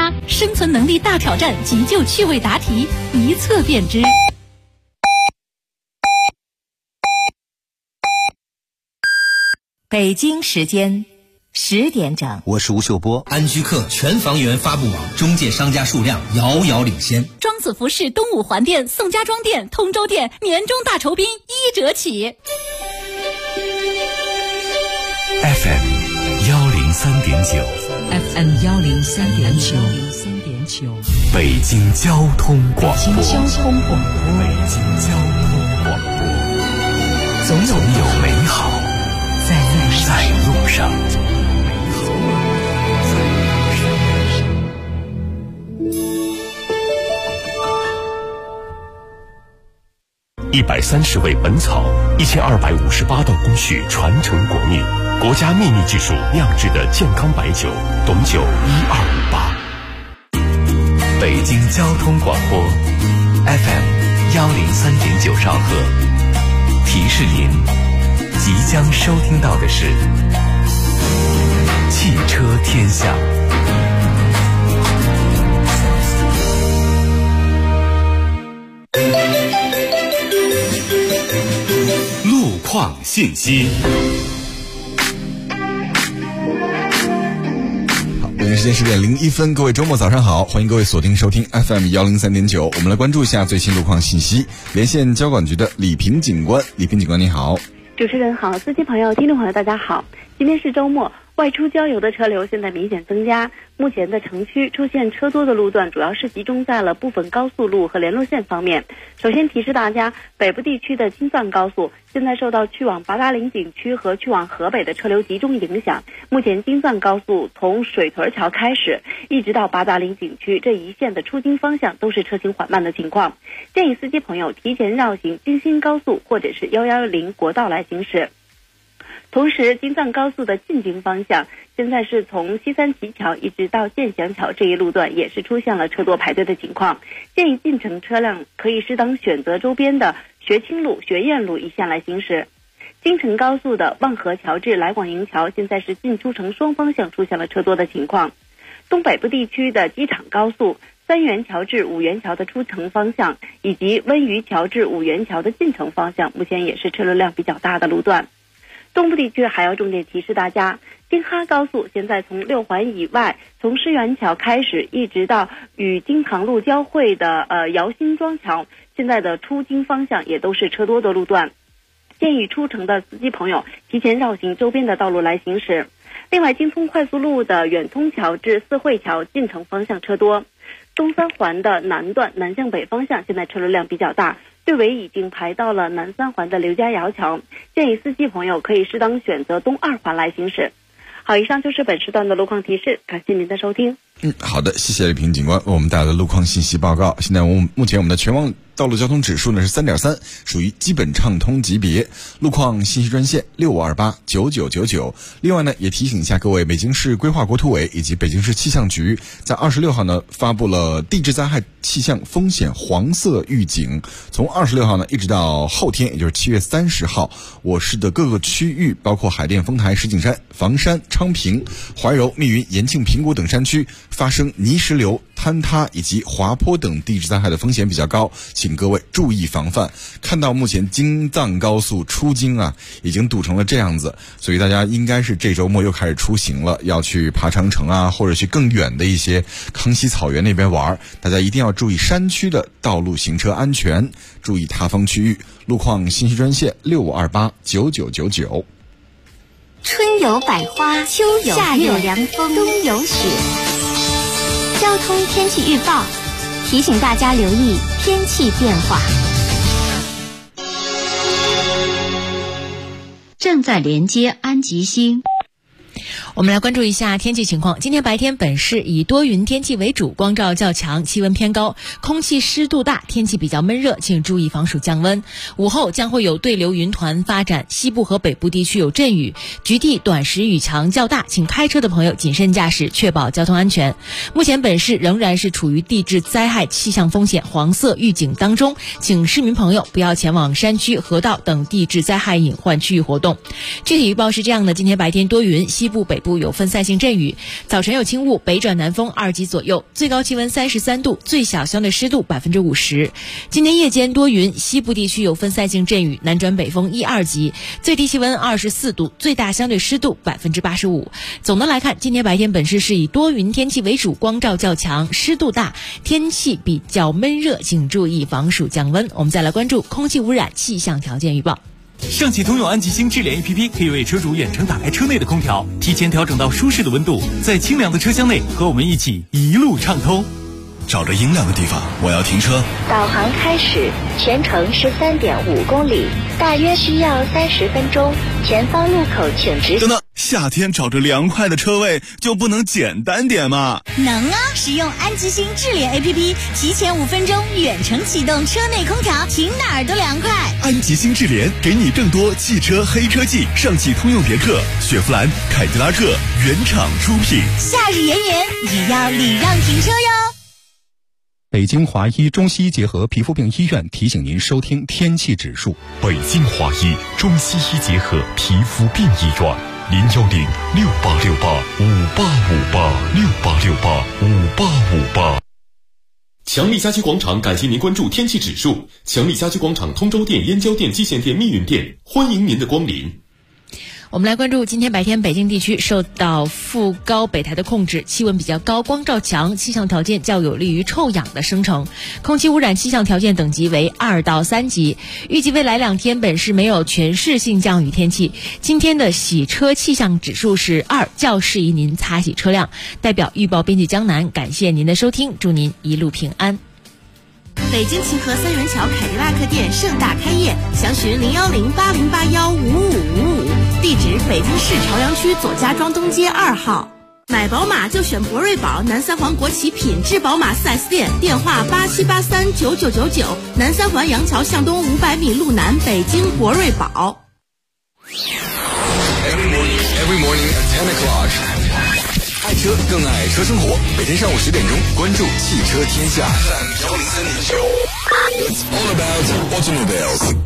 吧，生存能力大挑战，急救趣味答题，一测便知。 北京时间10点整， 我是吴秀波。 安居客全房源发布网中介商家数量遥遥领先。 庄子服饰东五环店、宋家庄店、通州店年终大酬宾1折起。 FM 103.9 FM 103.9， 北京交通广播。 北京交通广播，总有美好在路上。 130味本草，1258道工序传承国秘，国家秘密技术酿制的健康白酒，董酒1258。北京交通广播 FM 103.9兆赫，提示您即将收听到的是汽车天下。路况信息。 好，北京时间10点01分，各位周末早上好，欢迎各位锁定收听 FM 103.9，我们来关注一下最新路况信息。连线交管局的李平警官，李平警官你好。 主持人好，司机朋友、听众朋友大家好。今天是周末，外出郊游的车流现在明显增加。目前的城区出现车多的路段，主要是集中在了部分高速路和联络线方面。首先提示大家，北部地区的京藏高速现在受到去往八达岭景区和去往河北的车流集中影响。目前京藏高速从水屯桥开始，一直到八达岭景区这一线的出京方向都是车行缓慢的情况。建议司机朋友提前绕行京新高速或者是110国道来行驶。同时，京藏高速的进京方向现在是从西三旗桥一直到建祥桥这一路段也是出现了车多排队的情况，建议进城车辆可以适当选择周边的学清路、学院路一线来行驶。京承高速的望河桥至来广营桥现在是进出城双方向出现了车多的情况。东北部地区的机场高速三元桥至五元桥的出城方向以及温榆桥至五元桥的进城方向目前也是车流量比较大的路段。东部地区还要重点提示大家，京哈高速现在从6环以外，从狮园桥开始一直到与京塘路交汇的姚辛庄桥，现在的出京方向也都是车多的路段，建议出城的司机朋友提前绕行周边的道路来行驶。另外，京通快速路的远通桥至四惠桥进城方向车多，东三环的南段南向北方向现在车流量比较大，队尾已经排到了南三环的刘家窑桥，建议司机朋友可以适当选择东2环来行驶。好，以上就是本时段的路况提示，感谢您的收听。 好的，谢谢李平警官为我们带来的路况信息报告。现在目前我们的全网道路交通指数呢是 3.3， 属于基本畅通级别。路况信息专线65289999。另外呢，也提醒一下各位，北京市规划国土委以及北京市气象局在26号呢发布了地质灾害气象风险黄色预警。从26号呢一直到后天，也就是7月30号，我市的各个区域，包括海淀、丰台、石景山、房山、昌平、怀柔、密云、延庆、平谷等山区发生泥石流、坍塌以及滑坡等地质灾害的风险比较高，请各位注意防范。看到目前京藏高速出京已经堵成了这样子，所以大家应该是这周末又开始出行了，要去爬长城或者去更远的一些康熙草原那边玩。大家一定要注意山区的道路行车安全，注意塌方区域。路况信息专线65289999。 春有百花，秋有夏有凉风，冬有雪。交通天气预报提醒大家留意天气变化。 正在连接安吉星。我们来关注一下天气情况。今天白天本市以多云天气为主，光照较强，气温偏高，空气湿度大，天气比较闷热，请注意防暑降温。午后将会有对流云团发展，西部和北部地区有阵雨，局地短时雨强较大，请开车的朋友谨慎驾驶，确保交通安全。目前本市仍然是处于地质灾害气象风险黄色预警当中，请市民朋友不要前往山区、河道等地质灾害隐患区域活动。具体预报是这样的：今天白天多云，西部北部部有分散性阵雨，早晨有轻雾，北转南风2级左右，最高气温33度，最小相对湿度50%。今天夜间多云，西部地区有分散性阵雨，南转北风1、2级，最低气温24度，最大相对湿度85%。总的来看，今天白天本市是以多云天气为主，光照较强，湿度大，天气比较闷热，请注意防暑降温。我们再来关注空气污染气象条件预报。 上汽通用安吉星智联 APP 可以为车主远程打开车内的空调，提前调整到舒适的温度，在清凉的车厢内和我们一起一路畅通。 找着阴凉的地方，我要停车。 导航开始，全程13.5公里，大约需要30分钟。前方路口请直。 等等，夏天找着凉快的车位就不能简单点吗？ 能啊！使用安吉星智联 APP， 提前5分钟远程启动车内空调，停哪儿都凉快。 安吉星智联给你更多汽车黑车季，上汽通用别克、雪佛兰、凯迪拉克原厂出品。 夏日炎炎，也要礼让停车哟。 北京华医中西医结合皮肤病医院提醒您收听天气指数。 北京华医中西医结合皮肤病医院，010-6868-5858，6868-5858。强力家居广场感谢您关注天气指数。强力家居广场通州店、燕郊店、蓟县店、密云店，欢迎您的光临。 我们来关注今天白天北京地区受到副高北台的控制，气温比较高，光照强，气象条件较有利于臭氧的生成，空气污染气象条件等级为2到3级。预计未来2天本市没有全市性降雨天气。今天的洗车气象指数是2，较适宜您擦洗车辆。代表预报编辑江南，感谢您的收听，祝您一路平安。 北京秦河三元桥凯迪拉克店盛大开业，详询010-8081-55555，地址北京市朝阳区左家庄东街2号。买宝马就选博瑞宝，南三环国企品质宝马 4S 店，电话87839999，南三环杨桥向东500米路南，北京博瑞宝。 Every morning at 10 o'clock。爱车更爱车生活，每天上午10点钟，关注汽车天下。It's all about automobiles。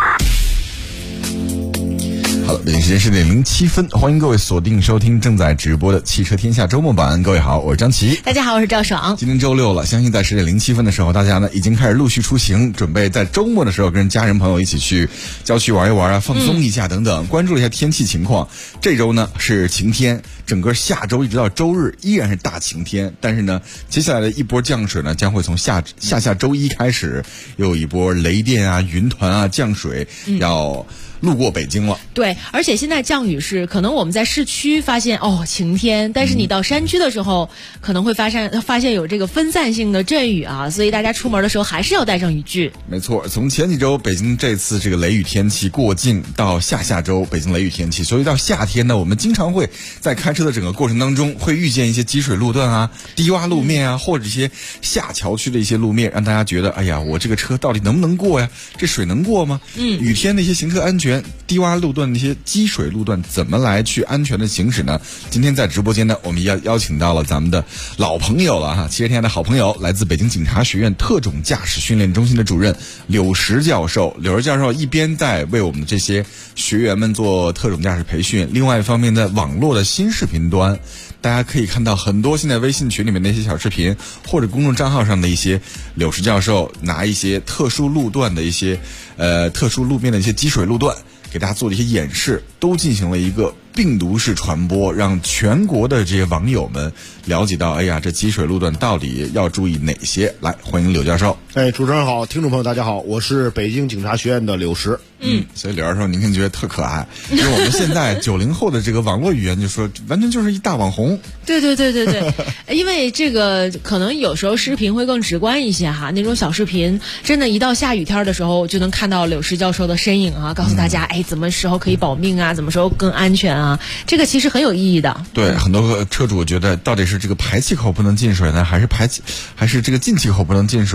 好了，北京时间10:07，欢迎各位锁定收听正在直播的汽车天下周末版。各位好，我是张琪。 大家好，我是赵爽。 今天周六了，相信在10:07的时候，大家呢已经开始陆续出行，准备在周末的时候跟家人朋友一起去郊区玩一玩啊，放松一下等等。关注了一下天气情况，这周呢是晴天，整个下周一直到周日依然是大晴天。但是呢，接下来的一波降水呢，将会从下周一开始，又有一波雷电啊、云团啊、降水要路过北京了。 对，而且现在降雨是可能我们在市区发现晴天，但是你到山区的时候可能会发现有这个分散性的阵雨啊，所以大家出门的时候还是要带上雨具。 没错，从前几周北京这次这个雷雨天气过境到下周北京雷雨天气，所以到夏天呢，我们经常会在开车的整个过程当中会遇见一些积水路段啊、低洼路面啊，或者一些下桥区的一些路面，让大家觉得哎呀，我这个车到底能不能过呀？这水能过吗？雨天的一些行车安全、低洼路段的一些积水路段怎么来去安全的行驶呢？今天在直播间呢，我们邀请到了咱们的老朋友了哈，汽车天下的好朋友，来自北京警察学院特种驾驶训练中心的主任柳石教授。柳石教授一边在为我们这些学员们做特种驾驶培训，另外一方面在网络的新视频端，大家可以看到很多现在微信群里面的一些小视频，或者公众账号上的一些柳石教授拿一些特殊路段的一些特殊路面的一些积水路段给大家做的一些演示，都进行了一个病毒式传播，让全国的这些网友们了解到，哎呀，这积水路段到底要注意哪些。来，欢迎柳教授。 主持人好，听众朋友大家好，我是北京警察学院的柳石。 所以柳教授您看觉得特可爱，因为我们现在90后的这个网络语言就说完全就是一大网红。 对，因为这个可能有时候视频会更直观一些哈，那种小视频真的一到下雨天的时候就能看到柳石教授的身影啊，告诉大家怎么时候可以保命啊，怎么时候更安全啊，这个其实很有意义的。 对，很多车主觉得到底是这个排气口不能进水呢，还是这个进气口不能进水？这个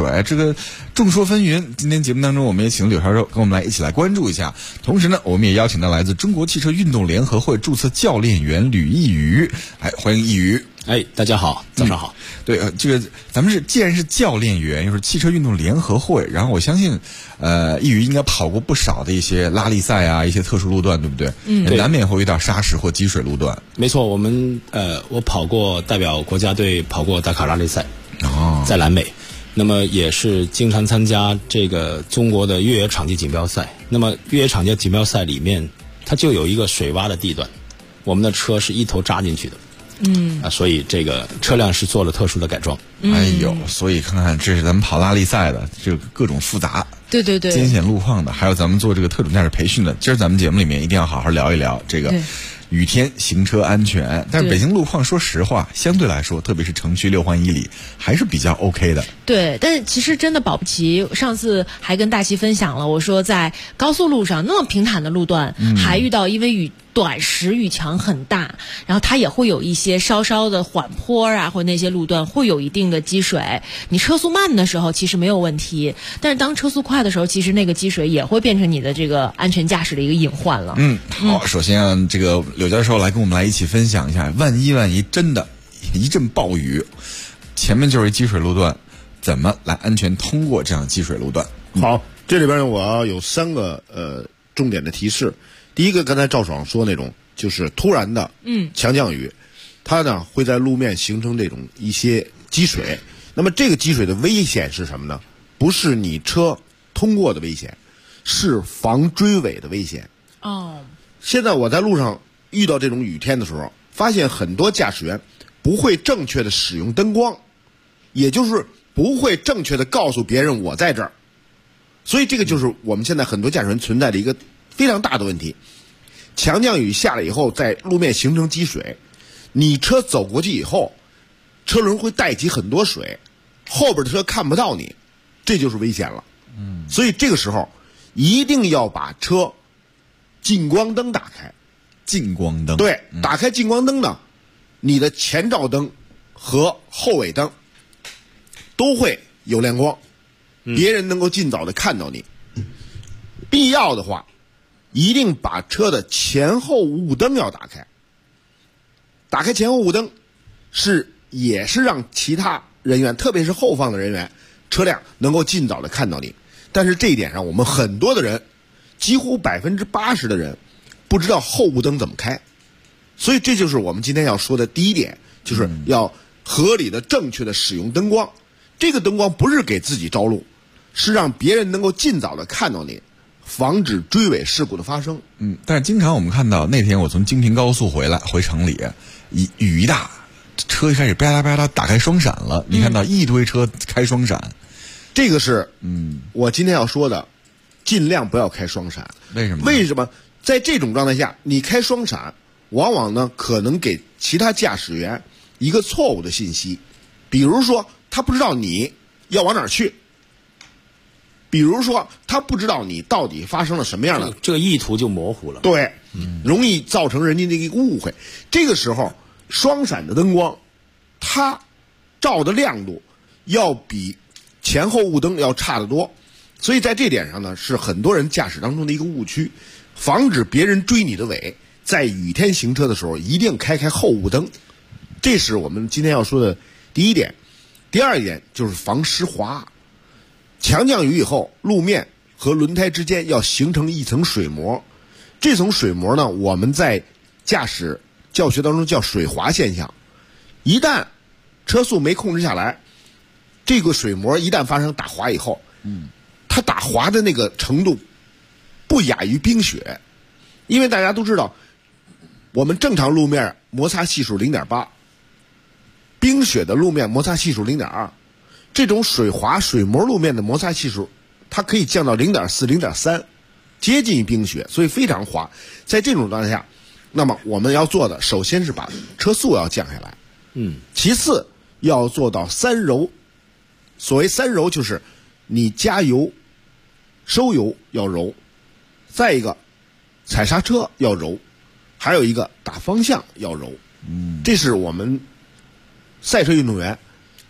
个众说纷纭。今天节目当中，我们也请柳教授跟我们来一起来关注一下。同时呢，我们也邀请到来自中国汽车运动联合会注册教练员吕毅宇，欢迎毅宇。 大家好，早上好。 对，这个咱们既然是教练员，又是汽车运动联合会，然后我相信，毅宇应该跑过不少的一些拉力赛啊，一些特殊路段，对不对？ 对， 难免会遇到沙石或积水路段。 没错，我跑过代表国家队跑过达卡拉力赛，在南美，那么也是经常参加这个中国的越野场地锦标赛。那么越野场地锦标赛里面，它就有一个水洼的地段，我们的车是一头扎进去的。所以这个车辆是做了特殊的改装。 所以看看这是咱们跑拉力赛的，这个各种复杂， 对， 艰险路况的，还有咱们做这个特种驾驶培训的。今儿咱们节目里面一定要好好聊一聊这个雨天行车安全。但是北京路况说实话相对来说，特别是城区6环以里还是比较 OK 的。 对，但是其实真的保不齐，上次还跟大齐分享了，我说在高速路上那么平坦的路段，还遇到因为短时雨强很大，然后它也会有一些稍稍的缓坡啊，或那些路段会有一定的积水。你车速慢的时候其实没有问题，但是当车速快的时候，其实那个积水也会变成你的这个安全驾驶的一个隐患了。 好，首先让这个柳教授来跟我们来一起分享一下，万一真的一阵暴雨，前面就是一积水路段，怎么来安全通过这样积水路段？ 好，这里边我要有3个重点的提示。第一个，刚才赵爽说那种就是突然的强降雨，它呢会在路面形成这种一些积水。那么这个积水的危险是什么呢？不是你车通过的危险，是防追尾的危险。现在我在路上遇到这种雨天的时候，发现很多驾驶员不会正确的使用灯光，也就是不会正确的告诉别人我在这儿。所以这个就是我们现在很多驾驶员存在的一个非常大的问题。强降雨下来以后，在路面形成积水，你车走过去以后，车轮会带起很多水，后边的车看不到你，这就是危险了。所以这个时候一定要把车近光灯打开。 近光灯， 对，打开近光灯呢，你的前照灯和后尾灯都会有亮光，别人能够尽早的看到你。必要的话，一定把车的前后雾灯要打开。打开前后雾灯也是让其他人员，特别是后方的人员车辆能够尽早的看到你。但是这一点上，我们很多的人，几乎80%的人不知道后雾灯怎么开。所以这就是我们今天要说的第一点，就是要合理的正确的使用灯光。这个灯光不是给自己照路，是让别人能够尽早的看到你，防止追尾事故的发生。 但是经常我们看到，那天我从京平高速回城里，雨一大，车一开始吧嗒吧嗒打开双闪了，你看到一堆车开双闪。 这个是我今天要说的，尽量不要开双闪。 为什么？ 为什么？在这种状态下，你开双闪，往往呢可能给其他驾驶员一个错误的信息，比如说他不知道你要往哪儿去，比如说他不知道你到底发生了什么样的， 这个意图就模糊了。 对，容易造成人家的一个误会。这个时候双闪的灯光，它照的亮度要比前后雾灯要差得多，所以在这点上呢，是很多人驾驶当中的一个误区。防止别人追你的尾，在雨天行车的时候一定开后雾灯，这是我们今天要说的第一点。第二点就是防湿滑。强降雨以后，路面和轮胎之间要形成一层水膜，这层水膜呢，我们在驾驶教学当中叫水滑现象。一旦车速没控制下来，这个水膜一旦发生打滑以后，它打滑的那个程度不亚于冰雪。因为大家都知道，我们正常路面摩擦系数 0.8， 冰雪的路面摩擦系数 0.2， 这种水滑水膜路面的摩擦系数它可以降到 0.4 0.3， 接近于冰雪，所以非常滑。在这种状态下，那么我们要做的首先是把车速要降下来，其次要做到3柔。所谓3柔，就是你加油收油要柔，再一个踩刹车要柔，还有一个打方向要柔。这是我们赛车运动员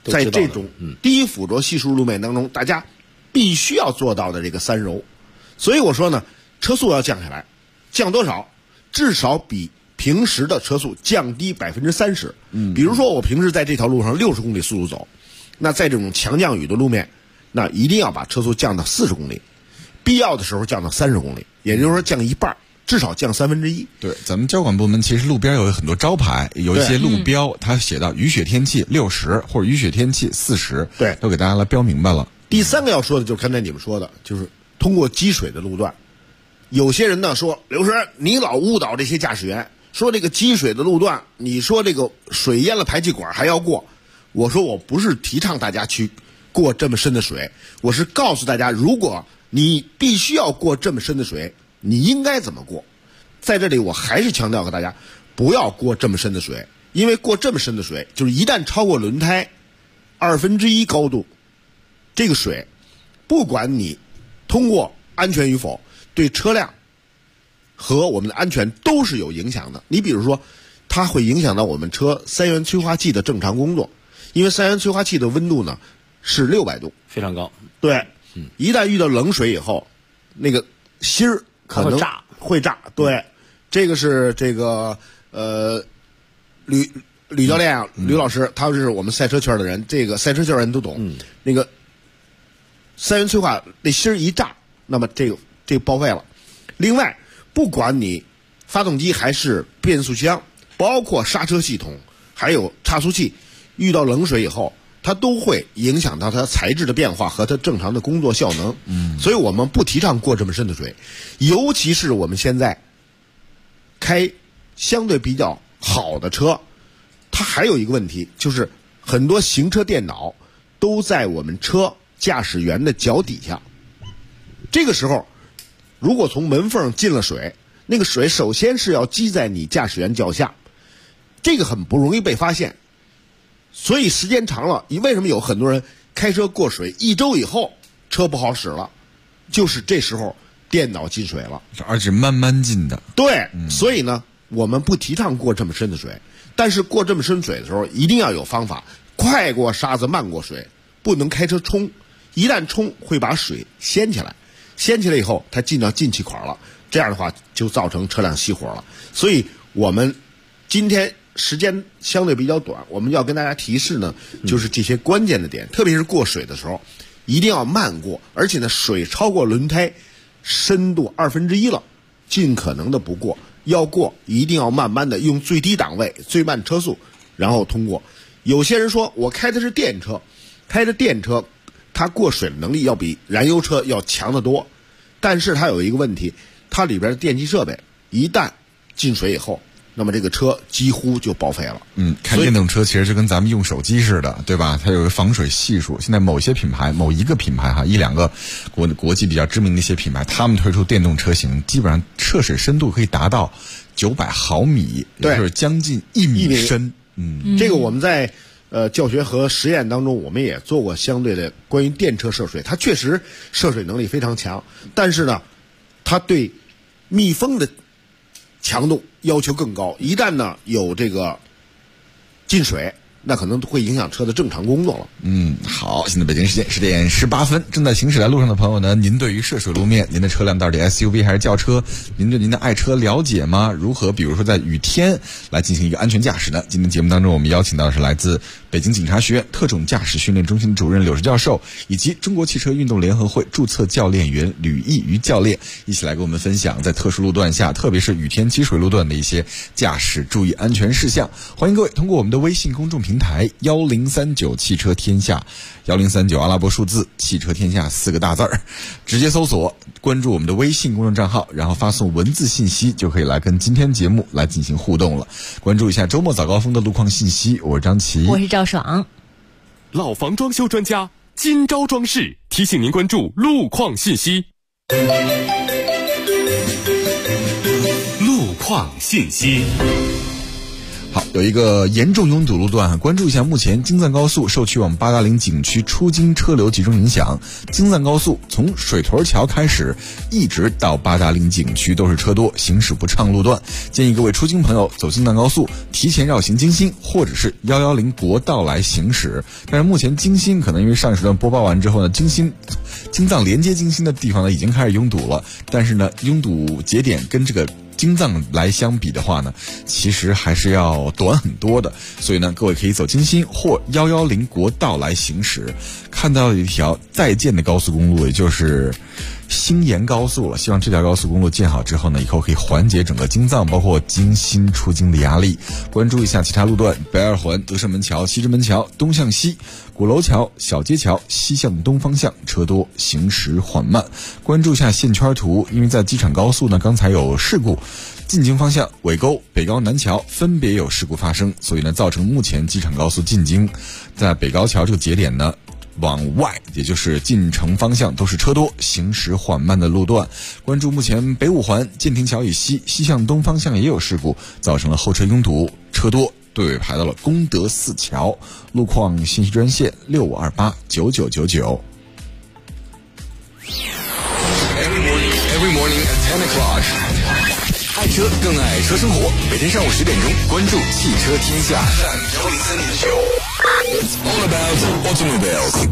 在这种低附着系数路面当中，大家必须要做到的这个3柔。所以我说呢，车速要降下来，降多少？至少比平时的车速降低30%。比如说我平时在这条路上60公里速度走，那在这种强降雨的路面，那一定要把车速降到40公里，必要的时候降到30公里，也就是说降一半，至少降1/3。 对，咱们交管部门其实路边有很多招牌，有一些路标它写到雨雪天气60或者雨雪天气40， 对， 都给大家来标明白了。 第3个要说的就是刚才你们说的，就是通过积水的路段，有些人呢说，刘师你老误导这些驾驶员，说这个积水的路段，你说这个水淹了排气管还要过。我说我不是提倡大家去过这么深的水，我是告诉大家，如果你必须要过这么深的水，你应该怎么过。在这里我还是强调给大家，不要过这么深的水，因为过这么深的水，就是一旦超过轮胎1/2高度，这个水不管你通过安全与否，对车辆和我们的安全都是有影响的。你比如说，它会影响到我们车3元催化器的正常工作，因为3元催化器的温度呢是600度， 非常高。 对，一旦遇到冷水以后，那个芯儿可能会炸。对，这个是这个吕教练啊，吕老师，他是我们赛车圈的人，这个赛车圈人都懂。那个3元催化那芯儿一炸，那么这个报废了。另外，不管你发动机还是变速箱，包括刹车系统，还有差速器，遇到冷水以后，它都会影响到它材质的变化和它正常的工作效能。所以我们不提倡过这么深的水，尤其是我们现在开相对比较好的车，它还有一个问题，就是很多行车电脑都在我们车驾驶员的脚底下。这个时候，如果从门缝进了水，那个水首先是要积在你驾驶员脚下，这个很不容易被发现。所以时间长了，为什么有很多人开车过水1周以后车不好使了，就是这时候电脑进水了， 而且慢慢进的。 对，所以呢，我们不提倡过这么深的水，但是过这么深水的时候一定要有方法，快过沙子慢过水，不能开车冲，一旦冲会把水掀起来，掀起来以后它进到进气管了，这样的话就造成车辆熄火了。所以我们今天时间相对比较短，我们要跟大家提示呢，就是这些关键的点，特别是过水的时候一定要慢过，而且呢水超过轮胎深度1/2了，尽可能的不过，要过一定要慢慢的用最低档位最慢车速然后通过。有些人说我开的是电车，开着电车它过水的能力要比燃油车要强得多，但是它有一个问题，它里边的电气设备一旦进水以后，那么这个车几乎就报废了。 开电动车其实就跟咱们用手机似的，对吧？它有个防水系数。现在某些品牌，某一个品牌哈，1、2个国际比较知名的一些品牌，他们推出电动车型，基本上涉水深度可以达到900毫米， 对， 就是将近1米深。 这个我们在教学和实验当中，我们也做过相对的关于电车涉水，它确实涉水能力非常强，但是呢，它对密封的强度要求更高，一旦呢有这个进水，那可能会影响车的正常工作了。 好，现在北京时间10点18分，正在行驶在路上的朋友呢，您对于涉水路面，您的车辆到底 SUV 还是轿车？您对您的爱车了解吗？如何比如说在雨天来进行一个安全驾驶呢？今天节目当中我们邀请到的是来自北京警察学院特种驾驶训练中心主任柳石教授，以及中国汽车运动联合会注册教练员吕毅于教练，一起来跟我们分享在特殊路段下，特别是雨天积水路段的一些驾驶注意安全事项。欢迎各位通过我们的微信公众平台1039汽车天下，1039阿拉伯数字汽车天下4个大字儿，直接搜索关注我们的微信公众账号，然后发送文字信息，就可以来跟今天节目来进行互动了。关注一下周末早高峰的路况信息，我是张琪， 我是赵爽。 老房装修专家今朝装饰提醒您关注路况信息。路况信息。 好，有一个严重拥堵路段，关注一下。目前京藏高速受去往八达岭景区出京车流集中影响，京藏高速从水屯桥开始，一直到八达岭景区都是车多，行驶不畅路段。建议各位出京朋友走京藏高速，提前绕行京新或者是110国道来行驶。但是目前京新可能因为上一时段播报完之后呢，京藏连接京新的地方呢已经开始拥堵了，但是呢拥堵节点跟这个京藏来相比的话呢，其实还是要短很多的，所以呢，各位可以走京新或110国道来行驶。看到了一条在建的高速公路，也就是新延高速了。希望这条高速公路建好之后呢，以后可以缓解整个京藏包括京新出京的压力。关注一下其他路段：北二环、德胜门桥、西直门桥、东向西、鼓楼桥、小街桥西向东方向车多，行驶缓慢。关注一下线圈图，因为在机场高速呢，刚才有事故。进京方向尾沟、北高南桥分别有事故发生，所以呢，造成目前机场高速进京在北高桥这个节点呢，往外也就是进城方向都是车多，行驶缓慢的路段。关注目前北五环建亭桥以西西向东方向也有事故，造成了后车拥堵，车多，队尾排到了功德寺桥。路况信息专线65289999。 Every morning at 10 o'clock. 爱车更爱车生活，每天上午10点钟，关注汽车天下。It's all about automobiles.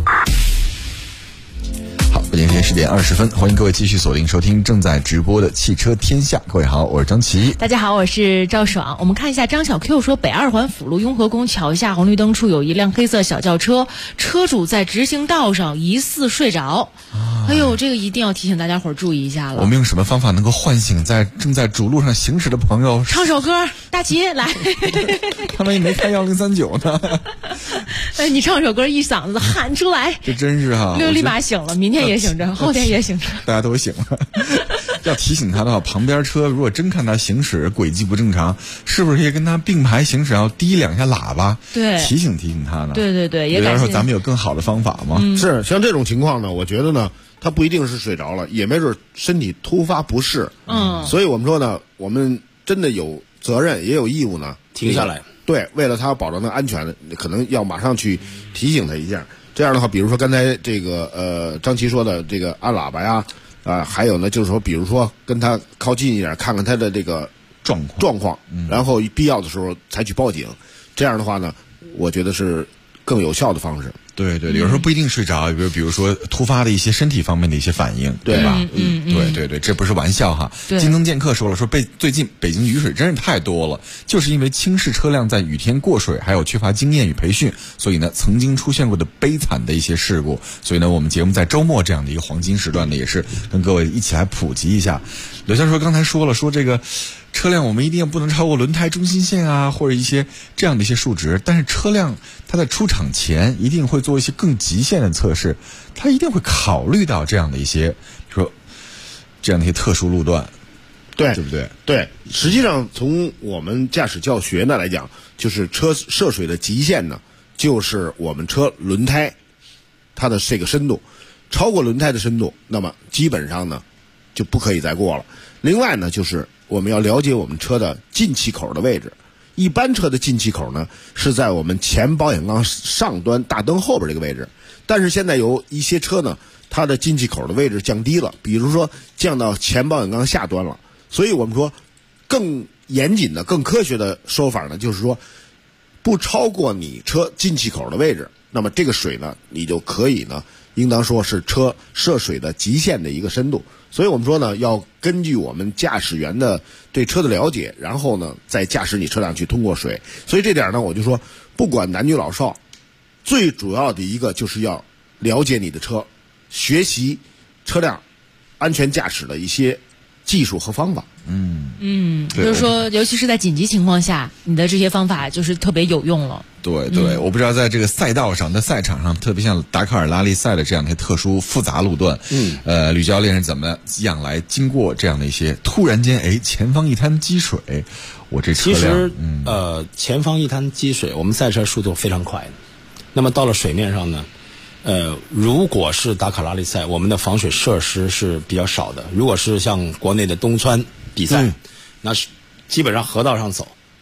好，北京时间10点20分，欢迎各位继续锁定收听正在直播的汽车天下。各位好，我是张琪。 大家好，我是赵爽。我们看一下张小 Q 说，北二环辅路雍和宫桥下红绿灯处有一辆黑色小轿车，车主在直行道上疑似睡着。哎呦，这个一定要提醒大家伙儿注意一下了。 我们用什么方法能够唤醒正在主路上行驶的朋友？ 唱首歌，大齐来。 他们也没开1039呢。 哎，你唱首歌一嗓子喊出来， 这真是哈！ 立马醒了，明天也醒着，后天也醒着， 大家都醒了。要提醒他的话，旁边车如果真看他行驶轨迹不正常，是不是可以跟他并排行驶，然后滴2下喇叭， 对， 提醒他呢？ 对，也感谢说咱们有更好的方法吗？ 是像这种情况呢，我觉得呢，他不一定是睡着了，也没准身体突发不适。所以我们说呢，我们真的有责任也有义务呢， 停下来。 对，为了他保证他安全，可能要马上去提醒他一下。这样的话，比如说刚才这个张琪说的这个按喇叭呀，还有呢，就是说，比如说跟他靠近一点，看看他的这个状况，然后必要的时候采取报警。这样的话呢，我觉得是更有效的方式。 对，有时候不一定睡着，比如说突发的一些身体方面的一些反应，对吧？对，这不是玩笑哈。京东剑客说了，最近北京雨水真是太多了，就是因为轻式车辆在雨天过水，还有缺乏经验与培训，所以呢，曾经出现过的悲惨的一些事故。所以呢，我们节目在周末这样的一个黄金时段呢，也是跟各位一起来普及一下。刘教授刚才说了，说这个车辆我们一定不能超过轮胎中心线啊，或者一些这样的一些数值。但是车辆它在出厂前一定会做一些更极限的测试，它一定会考虑到这样的一些，比如说这样的一些特殊路段，对不对？ 对，实际上从我们驾驶教学呢来讲，就是车涉水的极限呢，就是我们车轮胎它的这个深度，超过轮胎的深度，那么基本上呢就不可以再过了。另外呢，就是我们要了解我们车的进气口的位置。一般车的进气口呢是在我们前保险杠上端大灯后边这个位置，但是现在有一些车呢，它的进气口的位置降低了，比如说降到前保险杠下端了。所以我们说更严谨的、更科学的说法呢，就是说不超过你车进气口的位置，那么这个水呢，你就可以呢，应当说是车涉水的极限的一个深度。所以我们说呢，要根据我们驾驶员的对车的了解，然后呢，再驾驶你车辆去通过水。所以这点呢，我就说，不管男女老少，最主要的一个就是要了解你的车，学习车辆安全驾驶的一些技术和方法。 就是说，尤其是在紧急情况下，你的这些方法就是特别有用了。 对，我不知道在这个赛道上、在赛场上，特别像达喀尔拉力赛的这样的一些特殊复杂路段，吕教练是怎么样来经过这样的一些突然间，前方一滩积水，我这车辆其实前方一滩积水，我们赛车速度非常快的。那么到了水面上呢，如果是达喀尔拉力赛，我们的防水设施是比较少的。如果是像国内的东川比赛，那是基本上河道上走，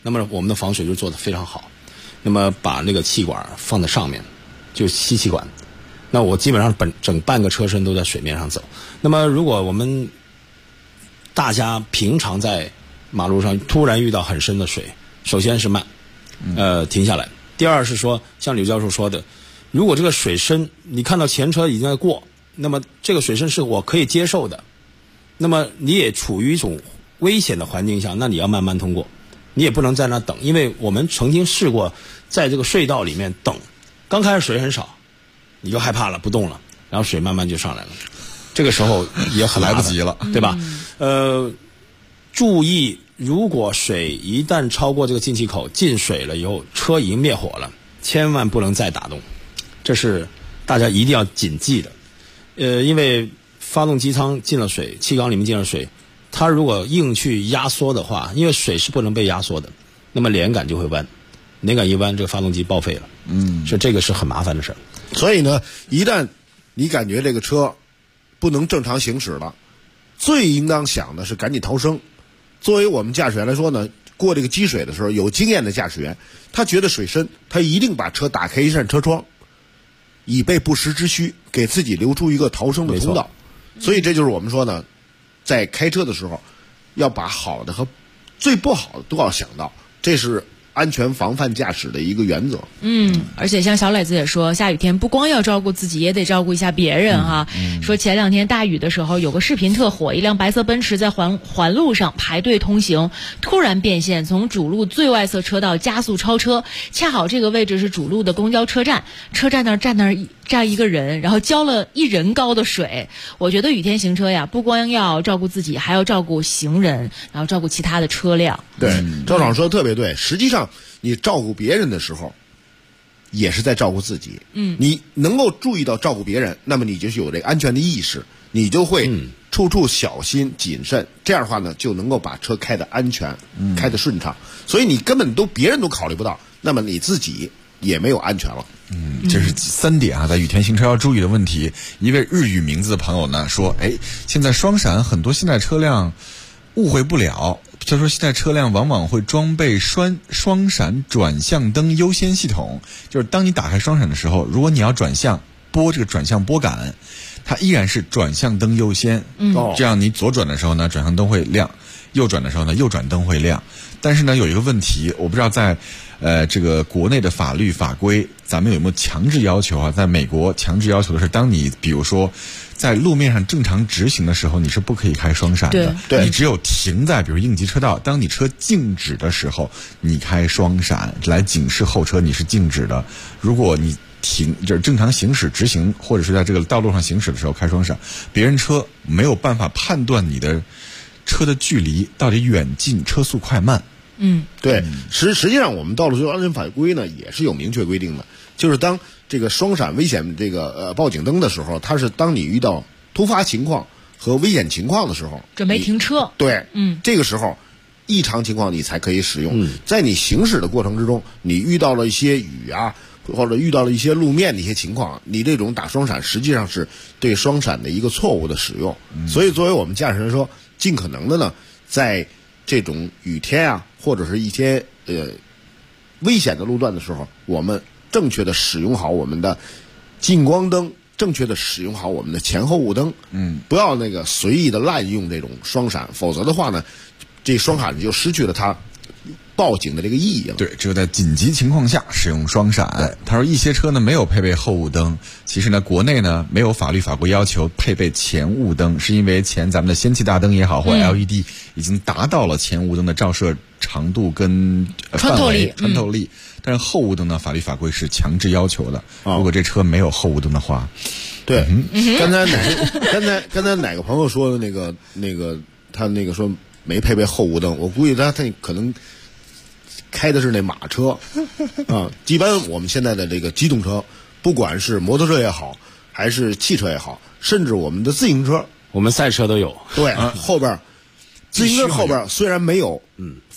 那么我们的防水就做得非常好。那么把那个气管放在上面，就吸气管。那我基本上整半个车身都在水面上走。那么如果我们大家平常在马路上突然遇到很深的水，首先是慢，停下来。第二是说，像吕教授说的，如果这个水深你看到前车已经在过，那么这个水深是我可以接受的，那么你也处于一种危险的环境下，那你要慢慢通过，你也不能在那等，因为我们曾经试过在这个隧道里面等，刚开始水很少，你就害怕了，不动了，然后水慢慢就上来了，这个时候也很来不及了， 对吧？注意，如果水一旦超过这个进气口进水了以后，车已经灭火了，千万不能再打动，这是大家一定要谨记的。因为发动机舱进了水，气缸里面进了水，它如果硬去压缩的话，因为水是不能被压缩的，那么连杆就会弯，连杆一弯，这个发动机报废了。所以这个是很麻烦的事儿。 所以呢，一旦你感觉这个车不能正常行驶了，最应当想的是赶紧逃生。作为我们驾驶员来说呢，过这个积水的时候，有经验的驾驶员，他觉得水深，他一定把车打开一扇车窗，以备不时之需，给自己留出一个逃生的通道。所以这就是我们说呢，在开车的时候，要把好的和最不好的都要想到，这是安全防范驾驶的一个原则。 而且像小磊子也说，下雨天不光要照顾自己，也得照顾一下别人哈。说前2天大雨的时候，有个视频特火，一辆白色奔驰在环路上排队通行，突然变线，从主路最外侧车道加速超车，恰好这个位置是主路的公交车站，车站那儿站一个人，然后浇了1人高的水。我觉得雨天行车呀，不光要照顾自己，还要照顾行人，然后照顾其他的车辆。 对，赵爽说的特别对。实际上，你照顾别人的时候，也是在照顾自己。你能够注意到照顾别人，那么你就是有这个安全的意识，你就会处处小心谨慎。这样的话呢，就能够把车开得安全，开得顺畅。所以你根本别人都考虑不到，那么你自己也没有安全了。 这是3点啊，在雨天行车要注意的问题。一位日语名字的朋友呢说，现在双闪很多现代车辆误会不了。他说现在车辆往往会装备双闪转向灯优先系统，就是当你打开双闪的时候，如果你要转向拨这个转向拨杆，它依然是转向灯优先。这样你左转的时候呢，转向灯会亮，右转的时候呢，右转灯会亮。但是呢，有一个问题，我不知道在这个国内的法律法规，咱们有没有强制要求啊？在美国强制要求的是，当你比如说在路面上正常直行的时候，你是不可以开双闪的。 对， 你只有停在比如应急车道，当你车静止的时候，你开双闪来警示后车你是静止的。如果你就是正常行驶直行，或者是在这个道路上行驶的时候开双闪，别人车没有办法判断你的车的距离到底远近、车速快慢。 对，实际上我们道路交通安全法规呢也是有明确规定的，就是当这个双闪危险这个报警灯的时候，它是当你遇到突发情况和危险情况的时候， 准备停车。 对，这个时候异常情况你才可以使用。在你行驶的过程之中，你遇到了一些雨啊，或者遇到了一些路面的一些情况，你这种打双闪实际上是对双闪的一个错误的使用。所以作为我们驾驶人说，尽可能的呢，在这种雨天啊，或者是一些危险的路段的时候，我们正确的使用好我们的近光灯，正确的使用好我们的前后雾灯。不要那个随意的滥用这种双闪，否则的话呢，这双闪就失去了它报警的这个意义了。 对，只有在紧急情况下使用双闪。他说一些车呢没有配备后雾灯，其实呢国内呢没有法律法规要求配备前雾灯，是因为咱们的氙气大灯也好，或 LED 已经达到了前雾灯的照射长度跟穿透力。但是后雾灯呢，法律法规是强制要求的。如果这车没有后雾灯的话， 对，刚才哪个朋友说的那个他那个说没配备后雾灯，我估计他可能开的是那马车啊。一般我们现在的这个机动车，不管是摩托车也好，还是汽车也好，甚至我们的自行车， 我们赛车都有。 对，后边自行车后边虽然没有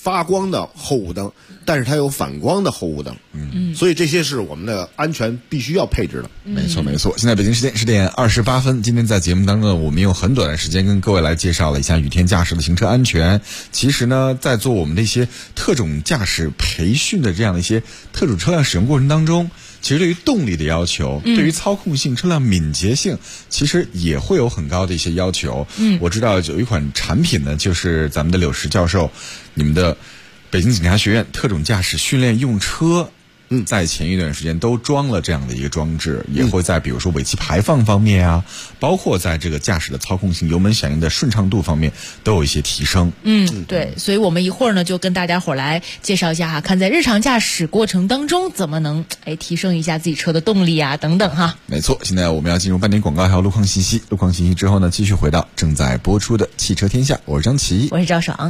发光的后雾灯，但是它有反光的后雾灯。所以这些是我们的安全必须要配置的。 没错没错。现在北京时间10点28分，今天在节目当中我们用很短的时间跟各位来介绍了一下雨天驾驶的行车安全。其实呢，在做我们的一些特种驾驶培训的这样的一些特种车辆使用过程当中，其实对于动力的要求，对于操控性、车辆敏捷性，其实也会有很高的一些要求。我知道有一款产品呢，就是咱们的柳石教授，你们的北京警察学院特种驾驶训练用车，在前一段时间都装了这样的一个装置，也会在比如说尾气排放方面啊，包括在这个驾驶的操控性、油门响应的顺畅度方面都有一些提升。 对，所以我们一会儿呢就跟大家伙来介绍一下哈，看在日常驾驶过程当中怎么能提升一下自己车的动力啊等等哈。 没错，现在我们要进入半点广告还有路况信息，路况信息之后呢，继续回到正在播出的汽车天下，我是张琪， 我是赵爽。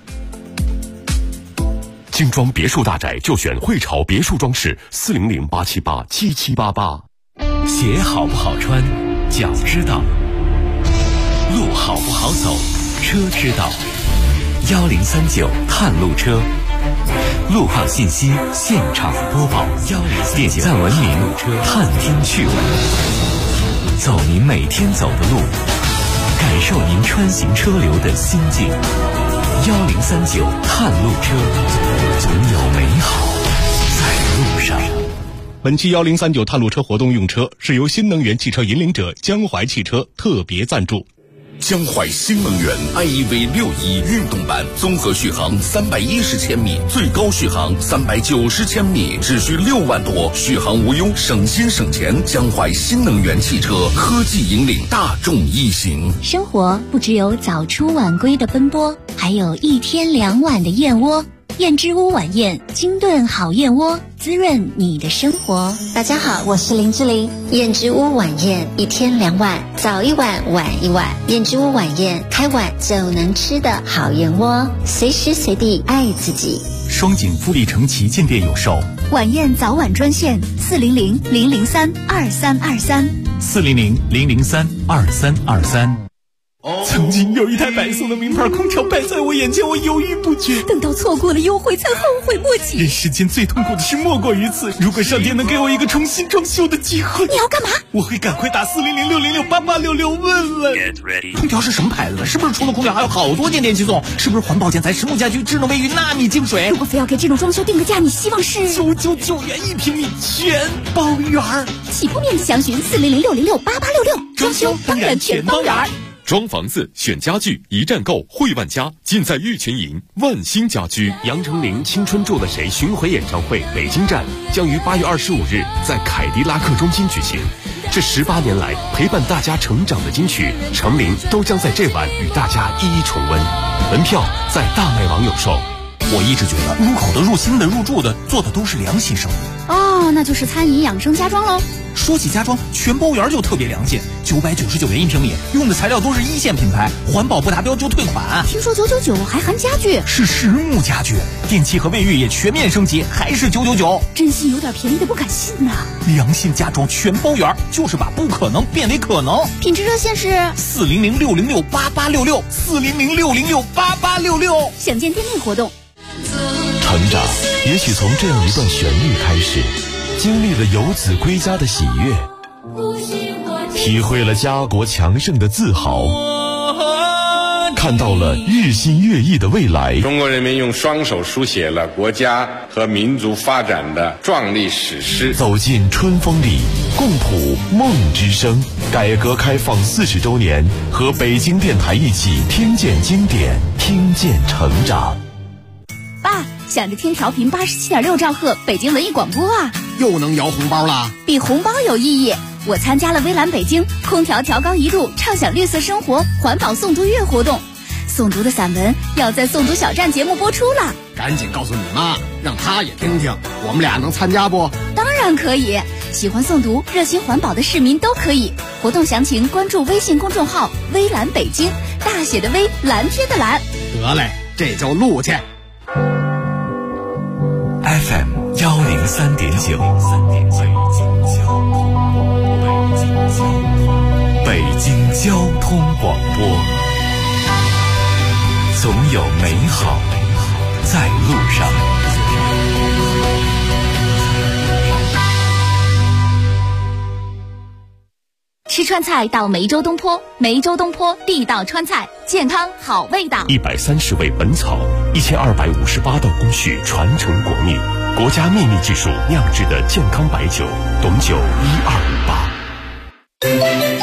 精装别墅大宅就选汇潮别墅装饰，400-878-7788。 鞋好不好穿，脚知道；路好不好走，车知道。1039探路车，路况信息现场播报。点赞文明，探听趣闻，走您每天走的路，感受您穿行车流的心境。1039探路车，总有美好在路上。 本期1039探路车活动用车是由新能源汽车引领者江淮汽车特别赞助。 江淮新能源 iEV 61运动版，综合续航310千米，最高续航390千米，只需6万多，续航无忧，省心省钱。江淮新能源汽车科技引领大众一行。 生活不只有早出晚归的奔波，还有1天2碗的燕窝。燕之屋晚宴，精炖好燕窝，滋润你的生活。 大家好，我是林志玲。燕之屋晚宴，1天2碗，早1碗，晚1碗。燕之屋晚宴，开碗就能吃的好燕窝，随时随地爱自己。 双井富力城旗舰店有售。 晚宴早晚专线 400-003-2323。400-003-2323。曾经有一台白色的名牌空调摆在我眼前，我犹豫不决， 等到错过了优惠才后悔莫及。 人世间最痛苦的事莫过于此，如果上天能给我一个重新装修的机会， 你要干嘛？ 我会赶快打400-606-8866问问。空调是什么牌子的？是不是除了空调还有好多件电器送？是不是环保建材、实木家居、智能卫浴、纳米净水？ 如果非要给这种装修定个价，你希望是 999元1平米，全包圆。 起步面积详询400-606-8866，装修当然全包圆。 装房子选家具一站购汇万家，尽在玉泉营万兴家居。杨丞琳《青春住了谁》巡回演唱会北京站将于8月25日在凯迪拉克中心举行。这18年来陪伴大家成长的金曲，丞琳都将在这晚与大家一一重温。门票在大麦网有售。 我一直觉得入口的、入心的、入住的做的都是良心生意。 那就是餐饮养生家装喽。 说起家装，全包圆就特别良心，999元1平米，用的材料都是1线品牌，环保不达标就退款。 听说999还含家具， 是实木家具，电器和卫浴也全面升级，还是999。 真心有点便宜的不敢信呐。 良心家装全包圆，就是把不可能变为可能。 品质热线是 400-606-8866，400-606-8866。 详见店内活动。 成长也许从这样一段旋律开始，经历了游子归家的喜悦，体会了家国强盛的自豪，看到了日新月异的未来。 中国人民用双手书写了国家和民族发展的壮丽史诗。 走进春风里，共谱梦之声。改革开放40周年，和北京电台一起听见经典，听见成长。 爸，想着听调频87.6兆赫北京文艺广播啊， 又能摇红包了？ 比红包有意义。我参加了微蓝北京空调调高1度，畅享绿色生活环保诵读月活动，诵读的散文要在诵读小站节目播出了。 赶紧告诉你妈，让她也听听，我们俩能参加不？ 当然可以，喜欢诵读、热心环保的市民都可以。活动详情关注微信公众号微蓝北京，大写的微，蓝天的蓝。 得嘞，这就录去。 FM 103.9，北京交通广播，总有美好在路上。 吃川菜到梅州东坡，梅州东坡地道川菜，健康好味道。 130味本草，1258道工序传承国秘，国家秘密技术酿制的健康白酒，董酒1258。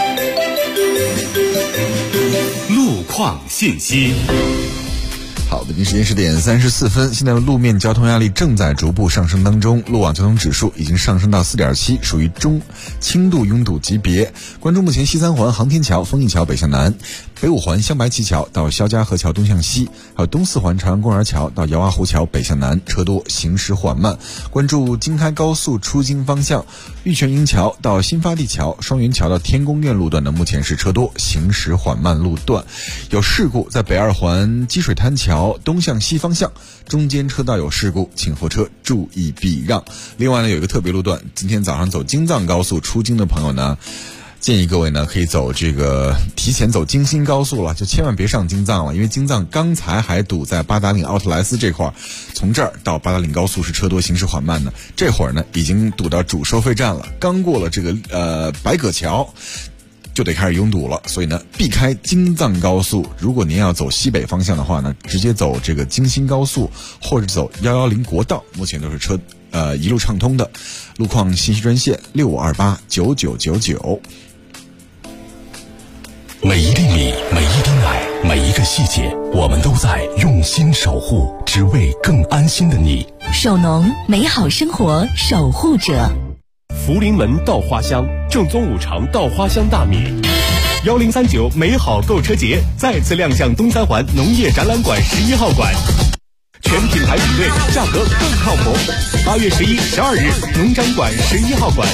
路况信息。 好，北京时间10点34分，现在的路面交通压力正在逐步上升当中，路网交通指数已经上升到4.7，属于中轻度拥堵级别。关注目前西三环航天桥、丰益桥北向南，北五环香白旗桥到肖家河桥东向西，还有东四环朝阳公园桥到姚洼湖桥北向南，车多，行驶缓慢。关注京开高速出京方向，玉泉营桥到新发地桥、双元桥到天宫苑路段的目前是车多，行驶缓慢路段。有事故在北二环积水滩桥东向西方向，中间车道有事故，请后车注意避让。另外呢，有一个特别路段，今天早上走京藏高速出京的朋友呢，建议各位呢可以走提前走京新高速了，就千万别上京藏了，因为京藏刚才还堵在八达岭奥特莱斯这块，从这儿到八达岭高速是车多行驶缓慢的，这会儿呢已经堵到主收费站了，刚过了这个白葛桥就得开始拥堵了，所以呢避开京藏高速。如果您要走西北方向的话呢，直接走这个京新高速或者走110国道，目前都是车一路畅通的。路况信息专线65289999。 每一粒米，每一滴奶，每一个细节，我们都在用心守护，只为更安心的你。 首农，美好生活守护者。 福临门稻花香，正宗五常稻花香大米。1039美好购车节再次亮相东三环农业展览馆11号馆，全品牌比对，价格更靠谱。8月11、12日，农展馆11号馆。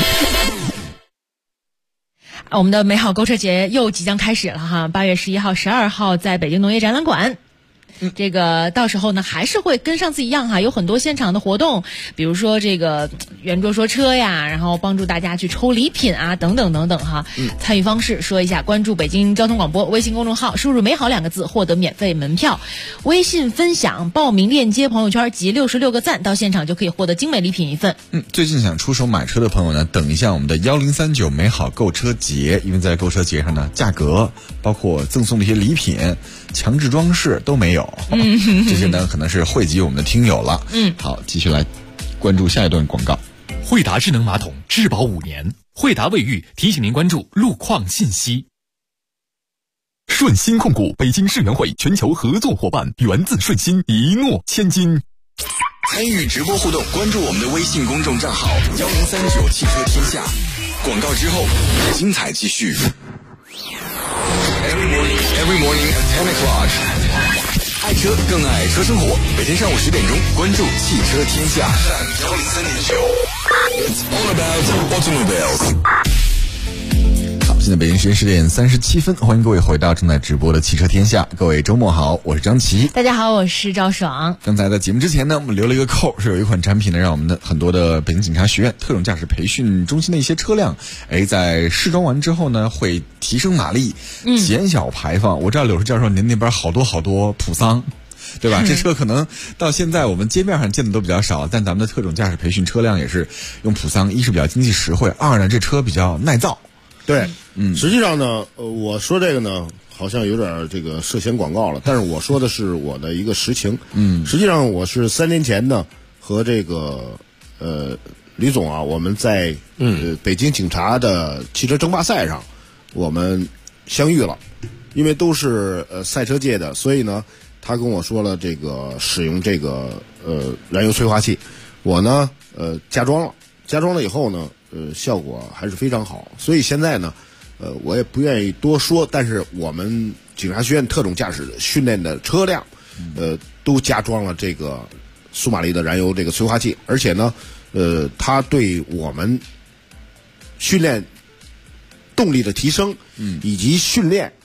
我们的美好购车节又即将开始了哈，8月11号、12号在北京农业展览馆。这个到时候呢还是会跟上次一样哈，有很多现场的活动，比如说这个圆桌说车呀，然后帮助大家去抽礼品啊，等等等等哈。参与方式说一下，关注北京交通广播微信公众号，输入美好2个字获得免费门票，微信分享报名链接朋友圈集66个赞，到现场就可以获得精美礼品1份。 最近想出手买车的朋友呢，等一下我们的1039美好购车节，因为在购车节上呢，价格包括赠送的一些礼品、强制装饰都没有。这些呢可能是惠及我们的听友了。好，继续来关注下一段广告。 惠达智能马桶质保5年，惠达卫浴提醒您关注路况信息。顺鑫控股北京世园会全球合作伙伴，源自顺鑫，一诺千金。 参与直播互动，关注我们的微信公众账号1039汽车天下。广告之后，精彩继续。Every morning at 10 o'clock。爱车更爱车生活，每天上午10点钟，关注汽车天下。It's all about automobiles。 好，现在北京时间10点37分，欢迎各位回到正在直播的汽车天下。各位周末好，我是张琪。 大家好，我是赵爽。 刚才在节目之前呢，我们留了一个扣，是有一款产品呢，让我们的很多的北京警察学院特种驾驶培训中心的一些车辆，在试装完之后呢，会提升马力，减小排放。我知道柳树教授您那边好多普桑，对吧？这车可能到现在我们街面上见的都比较少，但咱们的特种驾驶培训车辆也是用普桑，一是比较经济实惠，二呢这车比较耐造。 对，实际上呢，我说这个呢，好像有点这个涉嫌广告了，但是我说的是我的一个实情。实际上我是3年前呢，和这个李总啊，我们在北京警察的汽车争霸赛上，我们相遇了，因为都是赛车界的，所以呢，他跟我说了这个使用这个燃油催化器，我呢加装了以后呢。效果还是非常好，所以现在呢，我也不愿意多说，但是我们警察学院特种驾驶训练的车辆，都加装了这个苏马力的燃油这个催化器，而且呢，它对我们训练动力的提升，以及训练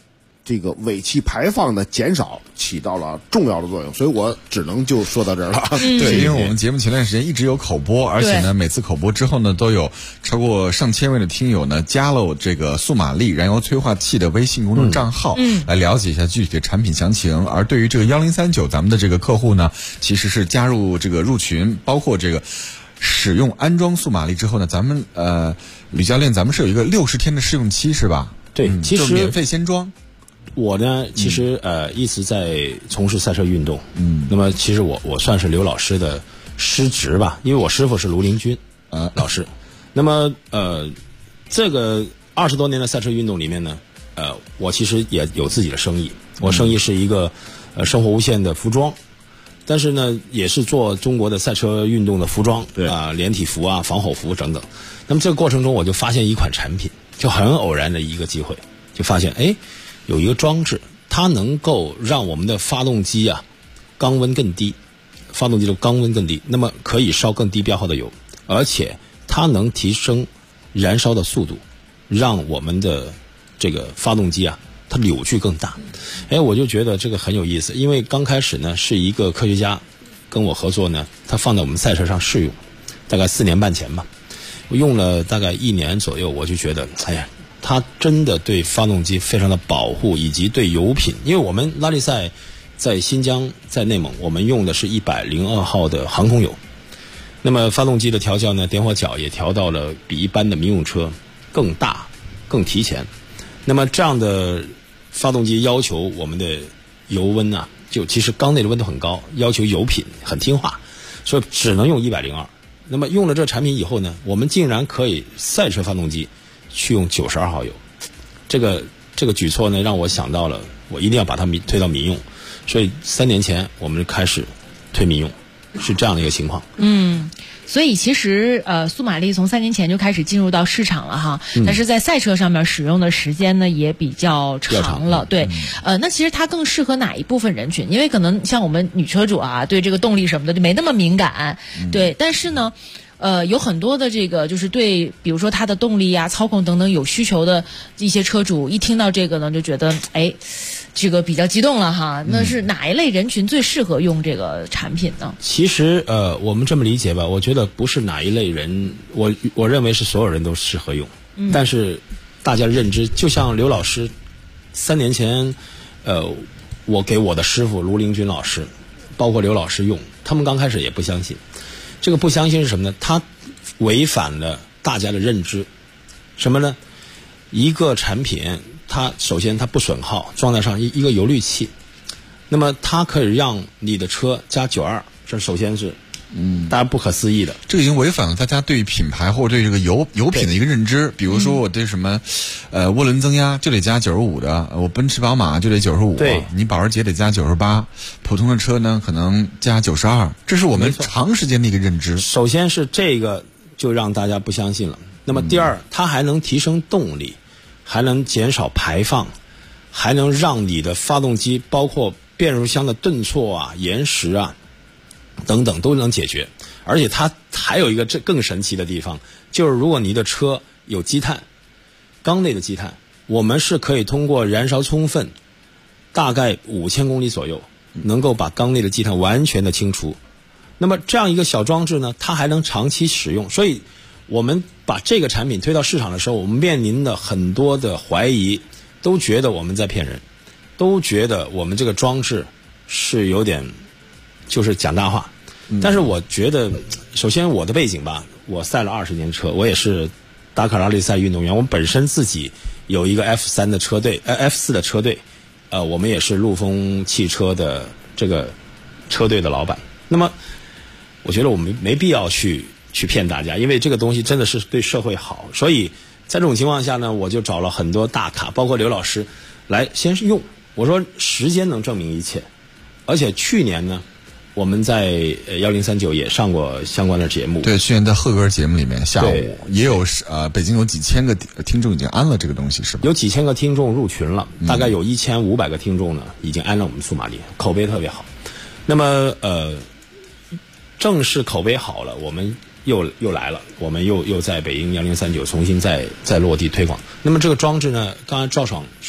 这个尾气排放的减少起到了重要的作用，所以我只能就说到这儿了。 对，因为我们节目前段时间一直有口播，而且呢，每次口播之后呢，都有超过上千位的听友呢加了我这个速马力燃油催化器的微信公众账号，来了解一下具体的产品详情。而对于这个1039咱们的这个客户呢，其实是加入这个入群，包括这个使用安装速马力之后呢，咱们吕教练，咱们是有一个60天的试用期是吧？ 对，其实免费先装。 我呢，其实一直在从事赛车运动，那么其实我算是刘老师的师侄吧，因为我师傅是卢林军老师。那么这个20多年的赛车运动里面呢，我其实也有自己的生意，我生意是一个生活无限的服装，但是呢也是做中国的赛车运动的服装，连体服啊、防火服等等。那么这个过程中，我就发现一款产品，就很偶然的一个机会，就发现有一个装置，它能够让我们的发动机啊缸温更低，发动机的缸温更低，那么可以烧更低标号的油，而且它能提升燃烧的速度，让我们的这个发动机啊它扭矩更大。我就觉得这个很有意思，因为刚开始呢是一个科学家跟我合作呢，他放在我们赛车上试用，大概4年半前吧，我用了大概1年左右，我就觉得它真的对发动机非常的保护，以及对油品，因为我们拉力赛在新疆在内蒙，我们用的是102号的航空油，那么发动机的调教呢，点火角也调到了比一般的民用车更大更提前，那么这样的发动机要求我们的油温啊，就其实缸内的温度很高，要求油品很听话，所以只能用102。那么用了这产品以后呢，我们竟然可以赛车发动机去用92号油，这个举措呢，让我想到了我一定要把它推到民用，所以3年前我们开始推民用，是这样的一个情况。 所以其实速马力从3年前就开始进入到市场了哈，但是在赛车上面使用的时间呢也比较长了。对，那其实它更适合哪一部分人群？因为可能像我们女车主啊，对这个动力什么的就没那么敏感，对，但是呢。有很多的这个就是对，比如说它的动力啊、操控等等有需求的一些车主，一听到这个呢，就觉得这个比较激动了哈。那是哪一类人群最适合用这个产品呢？ 其实我们这么理解吧，我觉得不是哪一类人，我认为是所有人都适合用。但是大家认知，就像刘老师3年前，我给我的师傅卢林军老师，包括刘老师用，他们刚开始也不相信。这个不相信是什么呢？它违反了大家的认知，什么呢？一个产品，它首先它不损耗，装在上一个油滤器，那么它可以让你的车加92，这首先是大家不可思议的。 这个已经违反了大家对品牌或者对这个油品的一个认知。比如说我对什么涡轮增压就得加95的，我奔驰宝马就得95， 对， 你保时捷得加98，普通的车呢可能加92，这是我们长时间的一个认知。 首先是这个就让大家不相信了。那么第二，它还能提升动力，还能减少排放，还能让你的发动机包括变速箱的顿挫啊、延时啊等等都能解决。而且它还有一个更神奇的地方，就是如果你的车有积碳，缸内的积碳，我们是可以通过燃烧充分，大概5000公里左右，能够把缸内的积碳完全的清除。那么这样一个小装置呢，它还能长期使用。所以我们把这个产品推到市场的时候，我们面临的很多的怀疑，都觉得我们在骗人，都觉得我们这个装置是有点就是讲大话。但是我觉得，首先我的背景吧，我赛了20年车，我也是达喀拉力赛运动员，我本身自己有一个 F3的车队，F4的车队，我们也是陆风汽车的这个车队的老板。那么我觉得我们没必要去骗大家，因为这个东西真的是对社会好。所以在这种情况下呢，我就找了很多大咖，包括刘老师来先用。我说时间能证明一切，而且去年呢，我们在1039也上过相关的节目。 对，去年在赫格尔节目里面下午也有北京有几千个听众已经安了这个东西，是吧？ 有几千个听众入群了，大概有1500个听众呢已经安了我们速马力，口碑特别好。那么正式口碑好了，我们又来了，我们又在北京1039重新再落地推广。那么这个装置呢，刚才赵爽说，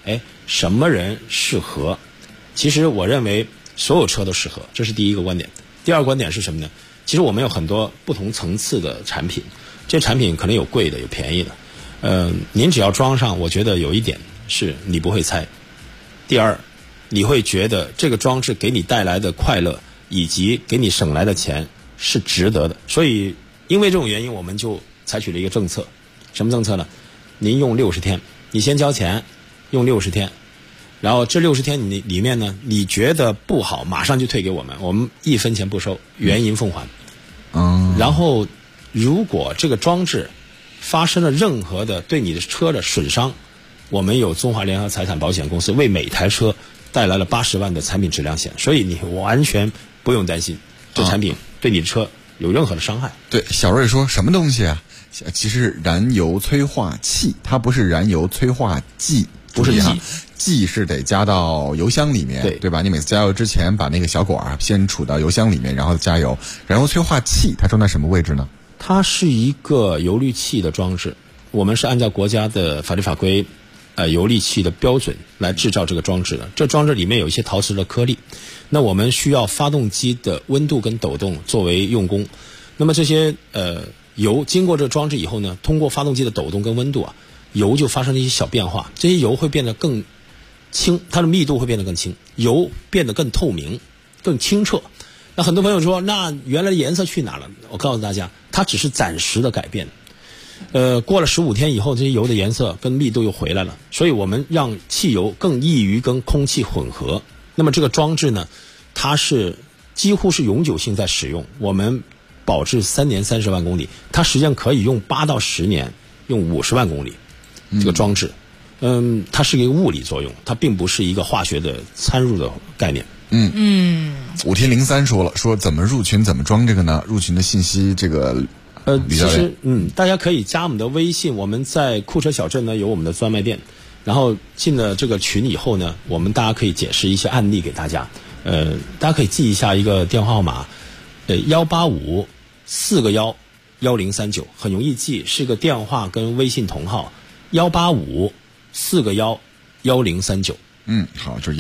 什么人适合？其实我认为所有车都适合，这是第一个观点。第二个观点是什么呢？其实我们有很多不同层次的产品，这产品可能有贵的，有便宜的。您只要装上，我觉得有一点是你不会猜。第二，你会觉得这个装置给你带来的快乐以及给你省来的钱是值得的。所以因为这种原因，我们就采取了一个政策。什么政策呢？您用60天，你先交钱，用60天，然后这60天你里面呢，你觉得不好，马上就退给我们，我们1分钱不收，原银奉还。然后如果这个装置发生了任何的对你的车的损伤，我们有中华联合财产保险公司为每台车带来了80万的产品质量险，所以你完全不用担心这产品对你的车有任何的伤害。 对，小瑞说什么东西啊？其实燃油催化器，它不是燃油催化剂， 不是剂是得加到油箱里面，对吧？你每次加油之前把那个小管先杵到油箱里面，然后加油。燃油催化器它装在什么位置呢？ 它是一个油滤器的装置，我们是按照国家的法律法规油滤器的标准来制造这个装置的。这装置里面有一些陶瓷的颗粒，那我们需要发动机的温度跟抖动作为用功。那么这些油经过这装置以后呢，通过发动机的抖动跟温度油就发生了一些小变化，这些油会变得更轻，它的密度会变得更轻，油变得更透明更清澈。那很多朋友说，那原来的颜色去哪了？我告诉大家，它只是暂时的改变。过了15天以后，这些油的颜色跟密度又回来了，所以我们让汽油更易于跟空气混合。那么这个装置呢，它是几乎是永久性在使用，我们保质3年30万公里，它实际上可以用8到10年，用50万公里。这个装置，它是一个物理作用，它并不是一个化学的参入的概念。 5天03说怎么入群，怎么装这个呢？入群的信息这个其实大家可以加我们的微信，我们在库车小镇呢有我们的专卖店，然后进了这个群以后呢，我们大家可以解释一些案例给大家。大家可以记一下一个电话号码，185 4个1 1039，很容易记，是个电话跟微信同号，185 4个1 1039。 好，就是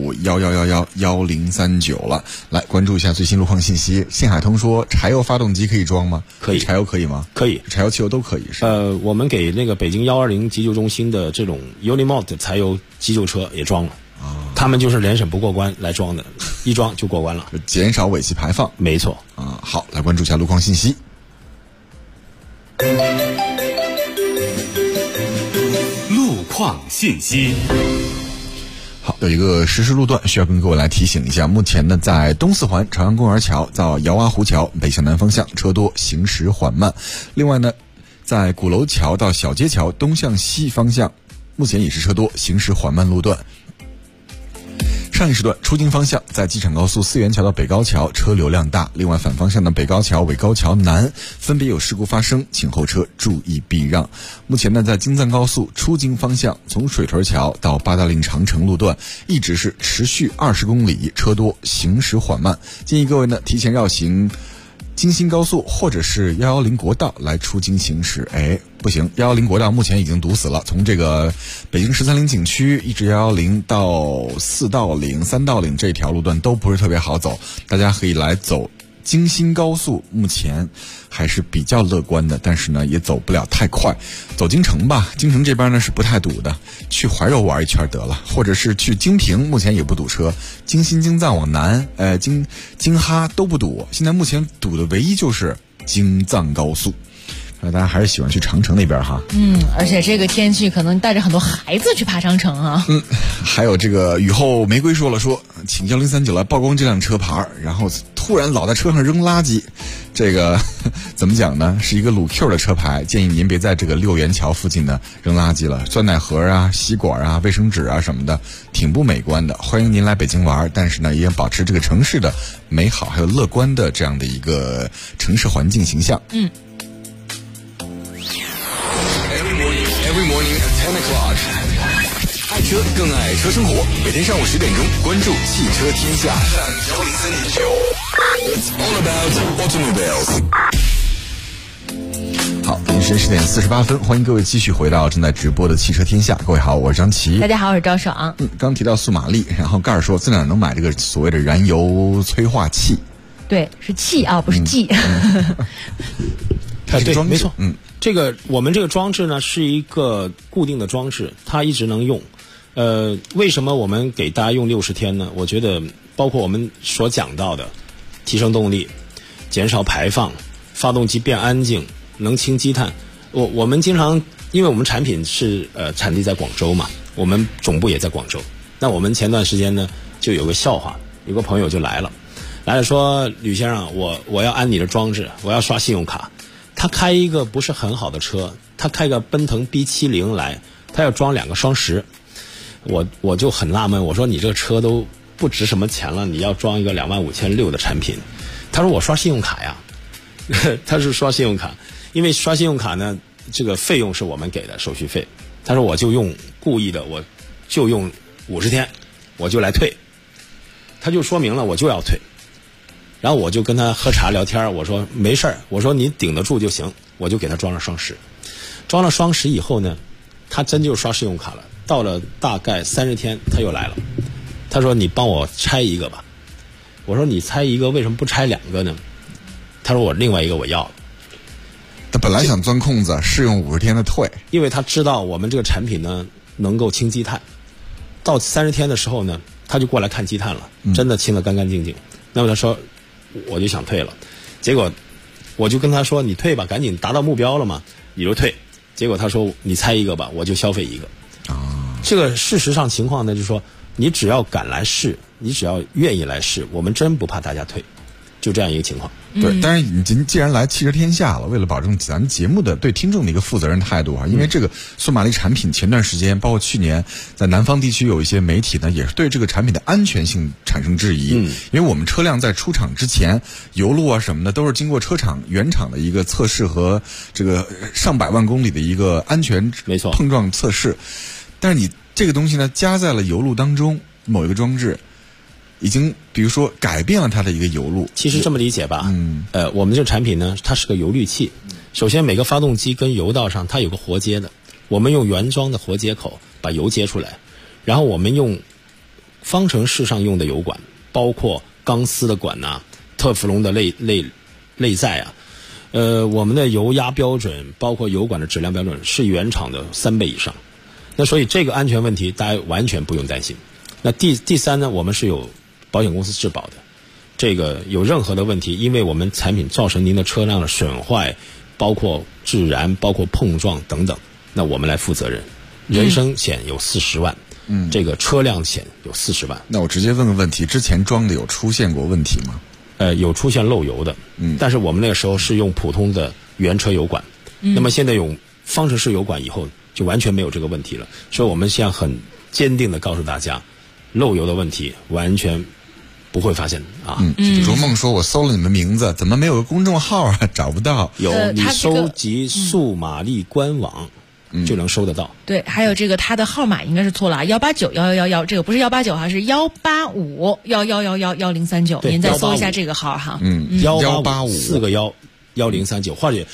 18511111039了。来关注一下最新路况信息。信海通说，柴油发动机可以装吗？ 可以。 柴油可以吗？ 可以， 柴油汽油都可以是吧？ 我们给那个北京120急救中心的这种 Unimog 柴油急救车也装了。他们就是联审不过关来装的，一装就过关了， 减少尾气排放。 没错。 好，来关注一下路况信息。 路况信息。 好，有一个实时路段需要跟各位来提醒一下。目前呢，在东四环朝阳公园桥到姚洼湖桥北向南方向车多，行驶缓慢。另外呢，在鼓楼桥到小街桥东向西方向，目前也是车多，行驶缓慢路段。上一时段出京方向，在机场高速四元桥到北高桥车流量大，另外反方向的北高桥、纬高桥南分别有事故发生，请后车注意避让。目前呢，在京藏高速出京方向，从水屯桥到八达岭长城路段一直是持续20公里，车多，行驶缓慢。建议各位呢提前绕行京新高速或者是110国道来出京行驶。不行，110国道目前已经堵死了，从这个北京13陵景区一直110到4道岭、3道岭这条路段都不是特别好走，大家可以来走京新高速，目前还是比较乐观的，但是呢也走不了太快。走京城吧，京城这边呢是不太堵的，去怀柔玩一圈得了，或者是去京平，目前也不堵车。京新、京藏往南，京哈都不堵。现在目前堵的唯一就是京藏高速。大家还是喜欢去长城那边哈。 而且这个天气可能带着很多孩子去爬长城啊。 还有这个雨后玫瑰说了说，请1039来曝光这辆车牌，然后突然老在车上扔垃圾，这个怎么讲呢？是一个鲁 Q 的车牌，建议您别在这个6元桥附近呢扔垃圾了，酸奶盒啊、吸管啊、卫生纸啊什么的，挺不美观的。欢迎您来北京玩，但是呢也要保持这个城市的美好还有乐观的这样的一个城市环境形象。 Every morning at 10 o'clock. 爱车更爱车生活，每天上午10点钟，关注汽车天下。103.9 It's all about automobiles. 好。 时间10点48分，欢迎各位继续回到正在直播的汽车天下。各位好，我是张琪。 大家好，我是赵爽。 刚提到速马力，然后盖尔说在哪能买这个所谓的燃油催化器？ 对，是气啊，不是剂。 对，没错。我们这个装置呢是一个固定的装置，它一直能用。为什么我们给大家用60天呢？我觉得包括我们所讲到的提升动力、减少排放、发动机变安静、能清积碳。我们经常，因为我们产品是产地在广州嘛，我们总部也在广州。那我们前段时间呢就有个笑话，有个朋友就来了说，吕先生，我要安你的装置，我要刷信用卡。他开一个不是很好的车，他开个奔腾 B70 来，他要装2个双10。我就很纳闷，我说你这个车都不值什么钱了，你要装一个25600的产品。他说我刷信用卡呀。他是刷信用卡，因为刷信用卡呢，这个费用是我们给的手续费。他说我就用故意的，我就用50天，我就来退。他就说明了我就要退。然后我就跟他喝茶聊天，我说没事儿，我说你顶得住就行，我就给他装了双10。装了双10以后呢，他真就刷信用卡了。到了大概30天，他又来了，他说你帮我拆一个吧。我说你拆一个为什么不拆2个呢？他说我另外一个我要。 他本来想钻空子，试用50天的退， 因为他知道我们这个产品呢能够清积碳。到30天的时候呢，他就过来看积碳了，真的清得干干净净。那么他说我就想退了，结果我就跟他说你退吧，赶紧达到目标了嘛，你就退。结果他说你拆一个吧，我就消费一个。这个事实上情况呢，就是说你只要敢来试，你只要愿意来试，我们真不怕大家退，就这样一个情况。 对，但是你既然来汽车天下了，为了保证咱们节目的对听众的一个负责任态度啊，因为这个速马力产品前段时间包括去年在南方地区有一些媒体呢也是对这个产品的安全性产生质疑。因为我们车辆在出厂之前油路啊什么的都是经过车厂原厂的一个测试和这个上百万公里的一个安全碰撞测试。但是你这个东西呢加在了油路当中，某一个装置已经比如说改变了它的一个油路。 其实这么理解吧，我们这个产品呢它是个油滤器。首先每个发动机跟油道上它有个活接的，我们用原装的活接口把油接出来，然后我们用方程式上用的油管，包括钢丝的管啊、特氟龙的内在啊，我们的油压标准包括油管的质量标准是原厂的3倍以上。那所以这个安全问题大家完全不用担心。那第三呢，我们是有保险公司质保的，这个有任何的问题，因为我们产品造成您的车辆的损坏，包括致燃，包括碰撞等等，那我们来负责任。人身险有40万，这个车辆险有40万。 那我直接问个问题，之前装的有出现过问题吗？ 有出现漏油的，但是我们那个时候是用普通的原车油管，那么现在用方程式油管以后就完全没有这个问题了。所以我们现在很坚定地告诉大家，漏油的问题完全不会发现啊。 如梦说我搜了你们名字，怎么没有个公众号啊？找不到。 有，你收集速马力官网就能收得到。 对，还有这个它的号码应该是错了，1891111，这个不是189哈，是18511111039。您再搜一下这个号哈。 185 4个1。1039或者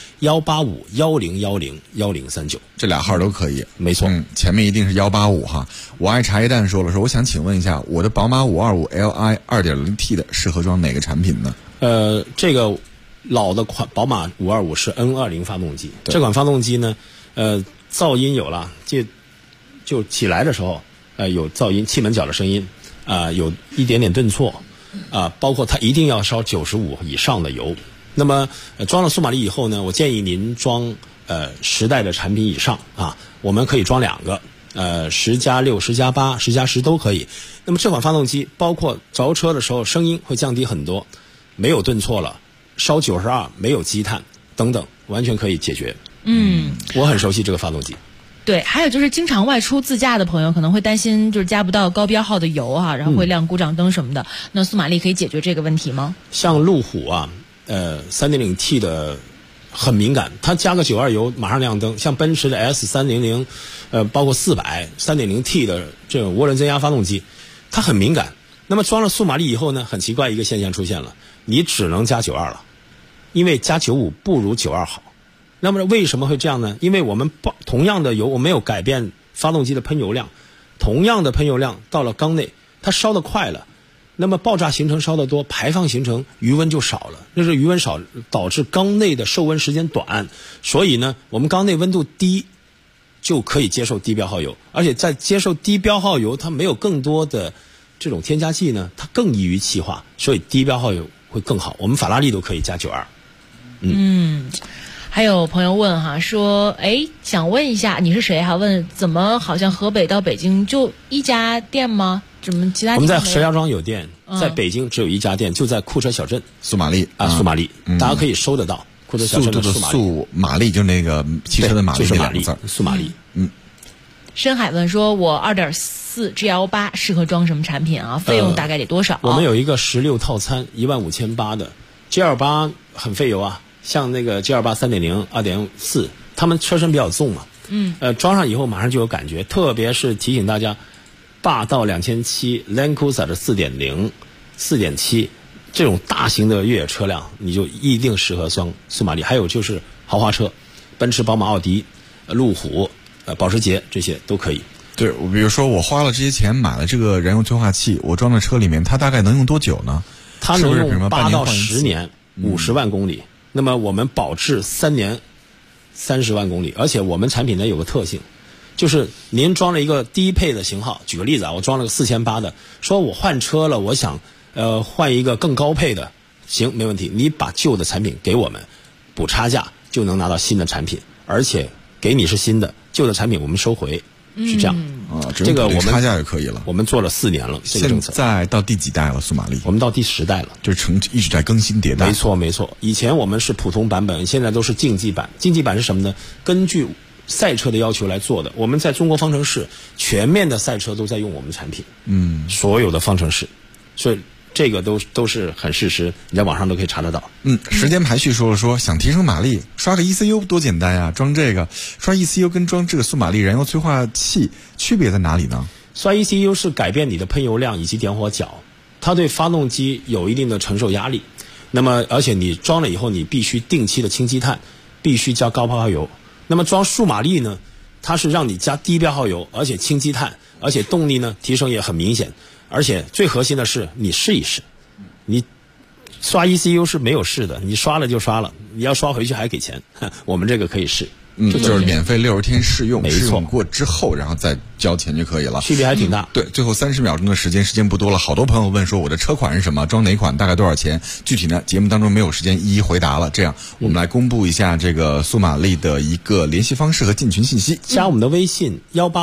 18510101039， 这俩号都可以。 没错， 前面一定是185哈。我爱茶叶蛋说了，说我想请问一下，我的宝马525 Li 2.0T 的适合装哪个产品呢？ 这个老的款宝马525是 N20 发动机，这款发动机呢，噪音有了，就起来的时候，有噪音，气门角的声音，有一点点顿挫，包括它一定要烧95以上的油。那么装了速马力以后呢，我建议您装10代的产品以上啊，我们可以装2个，10+6、10+8、10+10都可以。那么这款发动机包括着车的时候声音会降低很多，没有顿挫了，烧92没有积碳等等，完全可以解决。我很熟悉这个发动机。 对，还有就是经常外出自驾的朋友可能会担心就是加不到高标号的油啊，然后会亮故障灯什么的。那速马力可以解决这个问题吗？ 像路虎啊，3.0T 的很敏感，它加个92油马上亮灯。像奔驰的 S300，包括400 3.0T 的这种涡轮增压发动机，它很敏感。那么装了速马力以后呢，很奇怪一个现象出现了，你只能加92了，因为加95不如92好。 那么为什么会这样呢？因为我们同样的油，我没有改变发动机的喷油量，同样的喷油量到了缸内，它烧得快了，那么爆炸行程烧得多，排放行程余温就少了，那是余温少导致缸内的受温时间短，所以呢，我们缸内温度低就可以接受低标号油，而且在接受低标号油，它没有更多的这种添加剂呢，它更易于气化，所以低标号油会更好。我们法拉利都可以加92。 还有朋友问哈，说想问一下你是谁？还问怎么好像河北到北京就一家店吗？怎么其他地方？ 我们在石家庄有店，在北京只有一家店，就在库车小镇苏玛丽苏玛丽，大家可以搜得到。库车小镇的苏玛丽就那个汽车的玛丽， 就是玛丽，苏玛丽。 深海问说，我2.4 GL8 适合装什么产品啊？费用大概得多少？ 我们有一个16套餐，15800的 GL8 很费油啊。像那个 GL8 3.0 2.4， 他们车身比较重嘛，装上以后马上就有感觉，特别是提醒大家，霸道2700 Land Cruiser 的 4.0 4.7 这种大型的越野车辆，你就一定适合装苏玛丽。还有就是豪华车，奔驰、宝马、奥迪、路虎、保时捷这些都可以。 对，比如说我花了这些钱买了这个燃油催化器，我装在车里面，它大概能用多久呢？ 它能用8到10年，50万公里。那么我们保质3年30万公里，而且我们产品呢有个特性，就是您装了一个低配的型号，举个例子啊，我装了个4800的，说我换车了，我想换一个更高配的，行，没问题，你把旧的产品给我们，补差价就能拿到新的产品，而且给你是新的，旧的产品我们收回，是这样这个我们差价就可以了。 我们做了4年了，这个政策。 现在到第几代了？苏玛丽？ 我们到第10代了， 就是一直在更新迭代。 没错。以前我们是普通版本，现在都是竞技版。竞技版是什么呢？根据赛车的要求来做的。我们在中国方程式全面的赛车都在用我们的产品，所有的方程式，所以这个都是很事实，你在网上都可以查得到。 时间排序说了说，想提升马力，刷个 ECU 多简单呀！装这个刷 ECU 跟装这个苏玛丽燃油催化器区别在哪里呢？ 刷 ECU 是改变你的喷油量以及点火角，它对发动机有一定的承受压力。那么而且你装了以后，你必须定期的清积碳，必须加高标号油。那么装数马力呢，它是让你加低标号油，而且清积碳，而且动力呢提升也很明显。而且最核心的是，你试一试，你刷 ECU 是没有试的，你刷了就刷了，你要刷回去还给钱，我们这个可以试。 就是免费60天试用，试用过之后，然后再交钱就可以了， 区别还挺大。 对，最后30秒钟的时间不多了，好多朋友问说我的车款是什么，装哪款，大概多少钱？具体呢，节目当中没有时间一一回答了。这样，我们来公布一下这个苏玛丽的一个联系方式和进群信息。 加我们的微信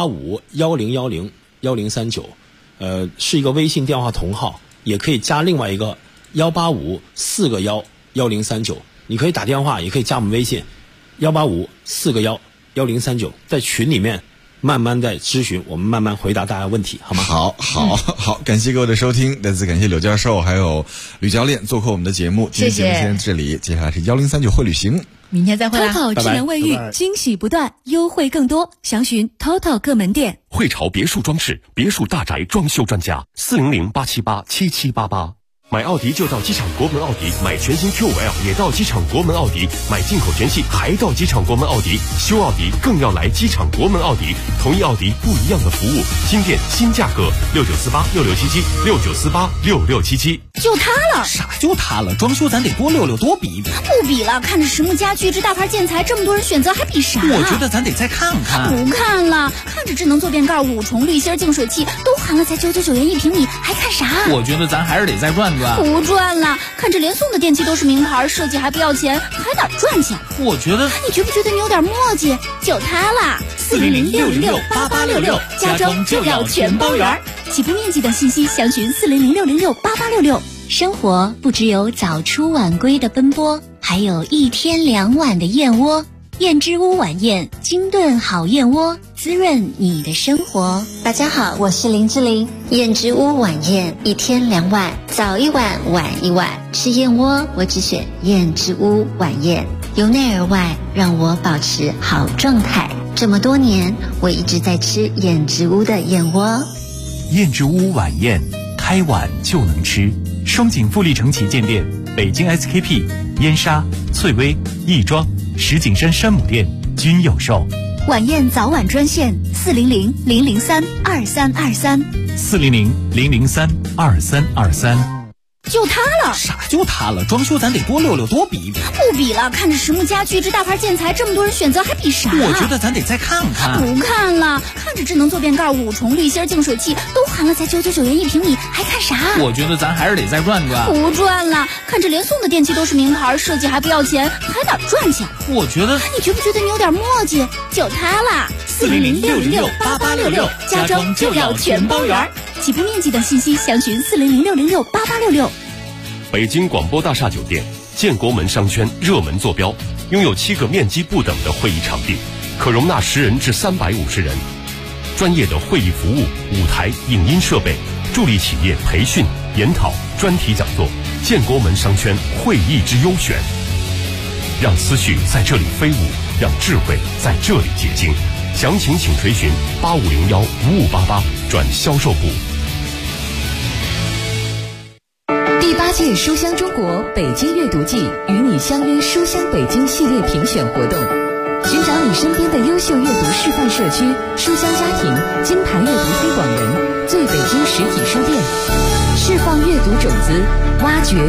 18510101039，是一个微信电话同号，也可以加另外一个185-4个11039，你可以打电话，也可以加我们微信。185-4个11039，在群里面慢慢在咨询，我们慢慢回答大家问题，好吗？ 好，感谢各位的收听，再次感谢柳教授还有吕教练做客我们的节目。今天节目先到这里，接下来是1039会旅行， 明天再会啦。 TOTO 智能卫浴，惊喜不断，优惠更多，详询 TOTO 各门店。 汇潮别墅装饰，别墅大宅装修专家，400-878-7788。买奥迪就到机场国门奥迪，买全新 Q5L 也到机场国门奥迪，买进口全系还到机场国门奥迪，修奥迪更要来机场国门奥迪，同一奥迪不一样的服务，新店新价格，69486677，69486677。 就它了？ 啥就它了？装修咱得多溜溜，多比一比。 不比了，看着实木家具这大牌建材，这么多人选择，还比啥？ 我觉得咱得再看看。 不看了，看着智能坐便盖、5重滤芯净水器都含了才999元1平米，还看啥？ 我觉得咱还是得再转转。 不转了，看着连送的电器都是名牌，设计还不要钱，还哪赚钱？ 我觉得， 你觉不觉得你有点磨叽？就它啦，400-606-8866，家装就要全包圆。起步面积等信息详询400-606-8866。 生活不只有早出晚归的奔波，还有1天2碗的燕窝。燕之屋晚宴，精炖好燕窝，滋润你的生活。大家好，我是林志玲。燕之屋晚宴，1天2碗，早1碗晚1碗。吃燕窝，我只选燕之屋晚宴，由内而外让我保持好状态。这么多年，我一直在吃燕之屋的燕窝。 燕之屋晚宴，开碗就能吃。双井富力城旗舰店，北京 SKP、燕莎、翠微、亦庄、 石景山山姆店均有售。 晚宴早晚专线400-003-2323，400-003-2323。就它了。 啥就它了？装修咱得多溜溜，多比一比。 不比了，看着实木家具这大牌建材，这么多人选择，还比啥？ 我觉得咱得再看看。 不看了，看着智能坐便盖、5重滤芯净水器都含了，才999元1平米，还看啥？ 我觉得咱还是得再转转。 不转了，看着连送的电器都是名牌，设计还不要钱，还哪赚去？ 我觉得， 你觉不觉得你有点磨叽？就它啦，400-606-8866，家装就要全包圆。起步面积等信息详询400-606-8866。 北京广播大厦酒店建国门商圈热门坐标，拥有7个面积不等的会议场地，可容纳10人至350人。专业的会议服务、舞台、影音设备，助力企业培训、研讨、专题讲座。建国门商圈会议之优选，让思绪在这里飞舞，让智慧在这里结晶。详情请垂询8501-5588转销售部。 第8届书香中国北京阅读季与你相约书香北京系列评选活动，寻找你身边的优秀阅读示范社区、书香家庭、金牌阅读推广人、最北京实体书店，释放阅读种子，挖掘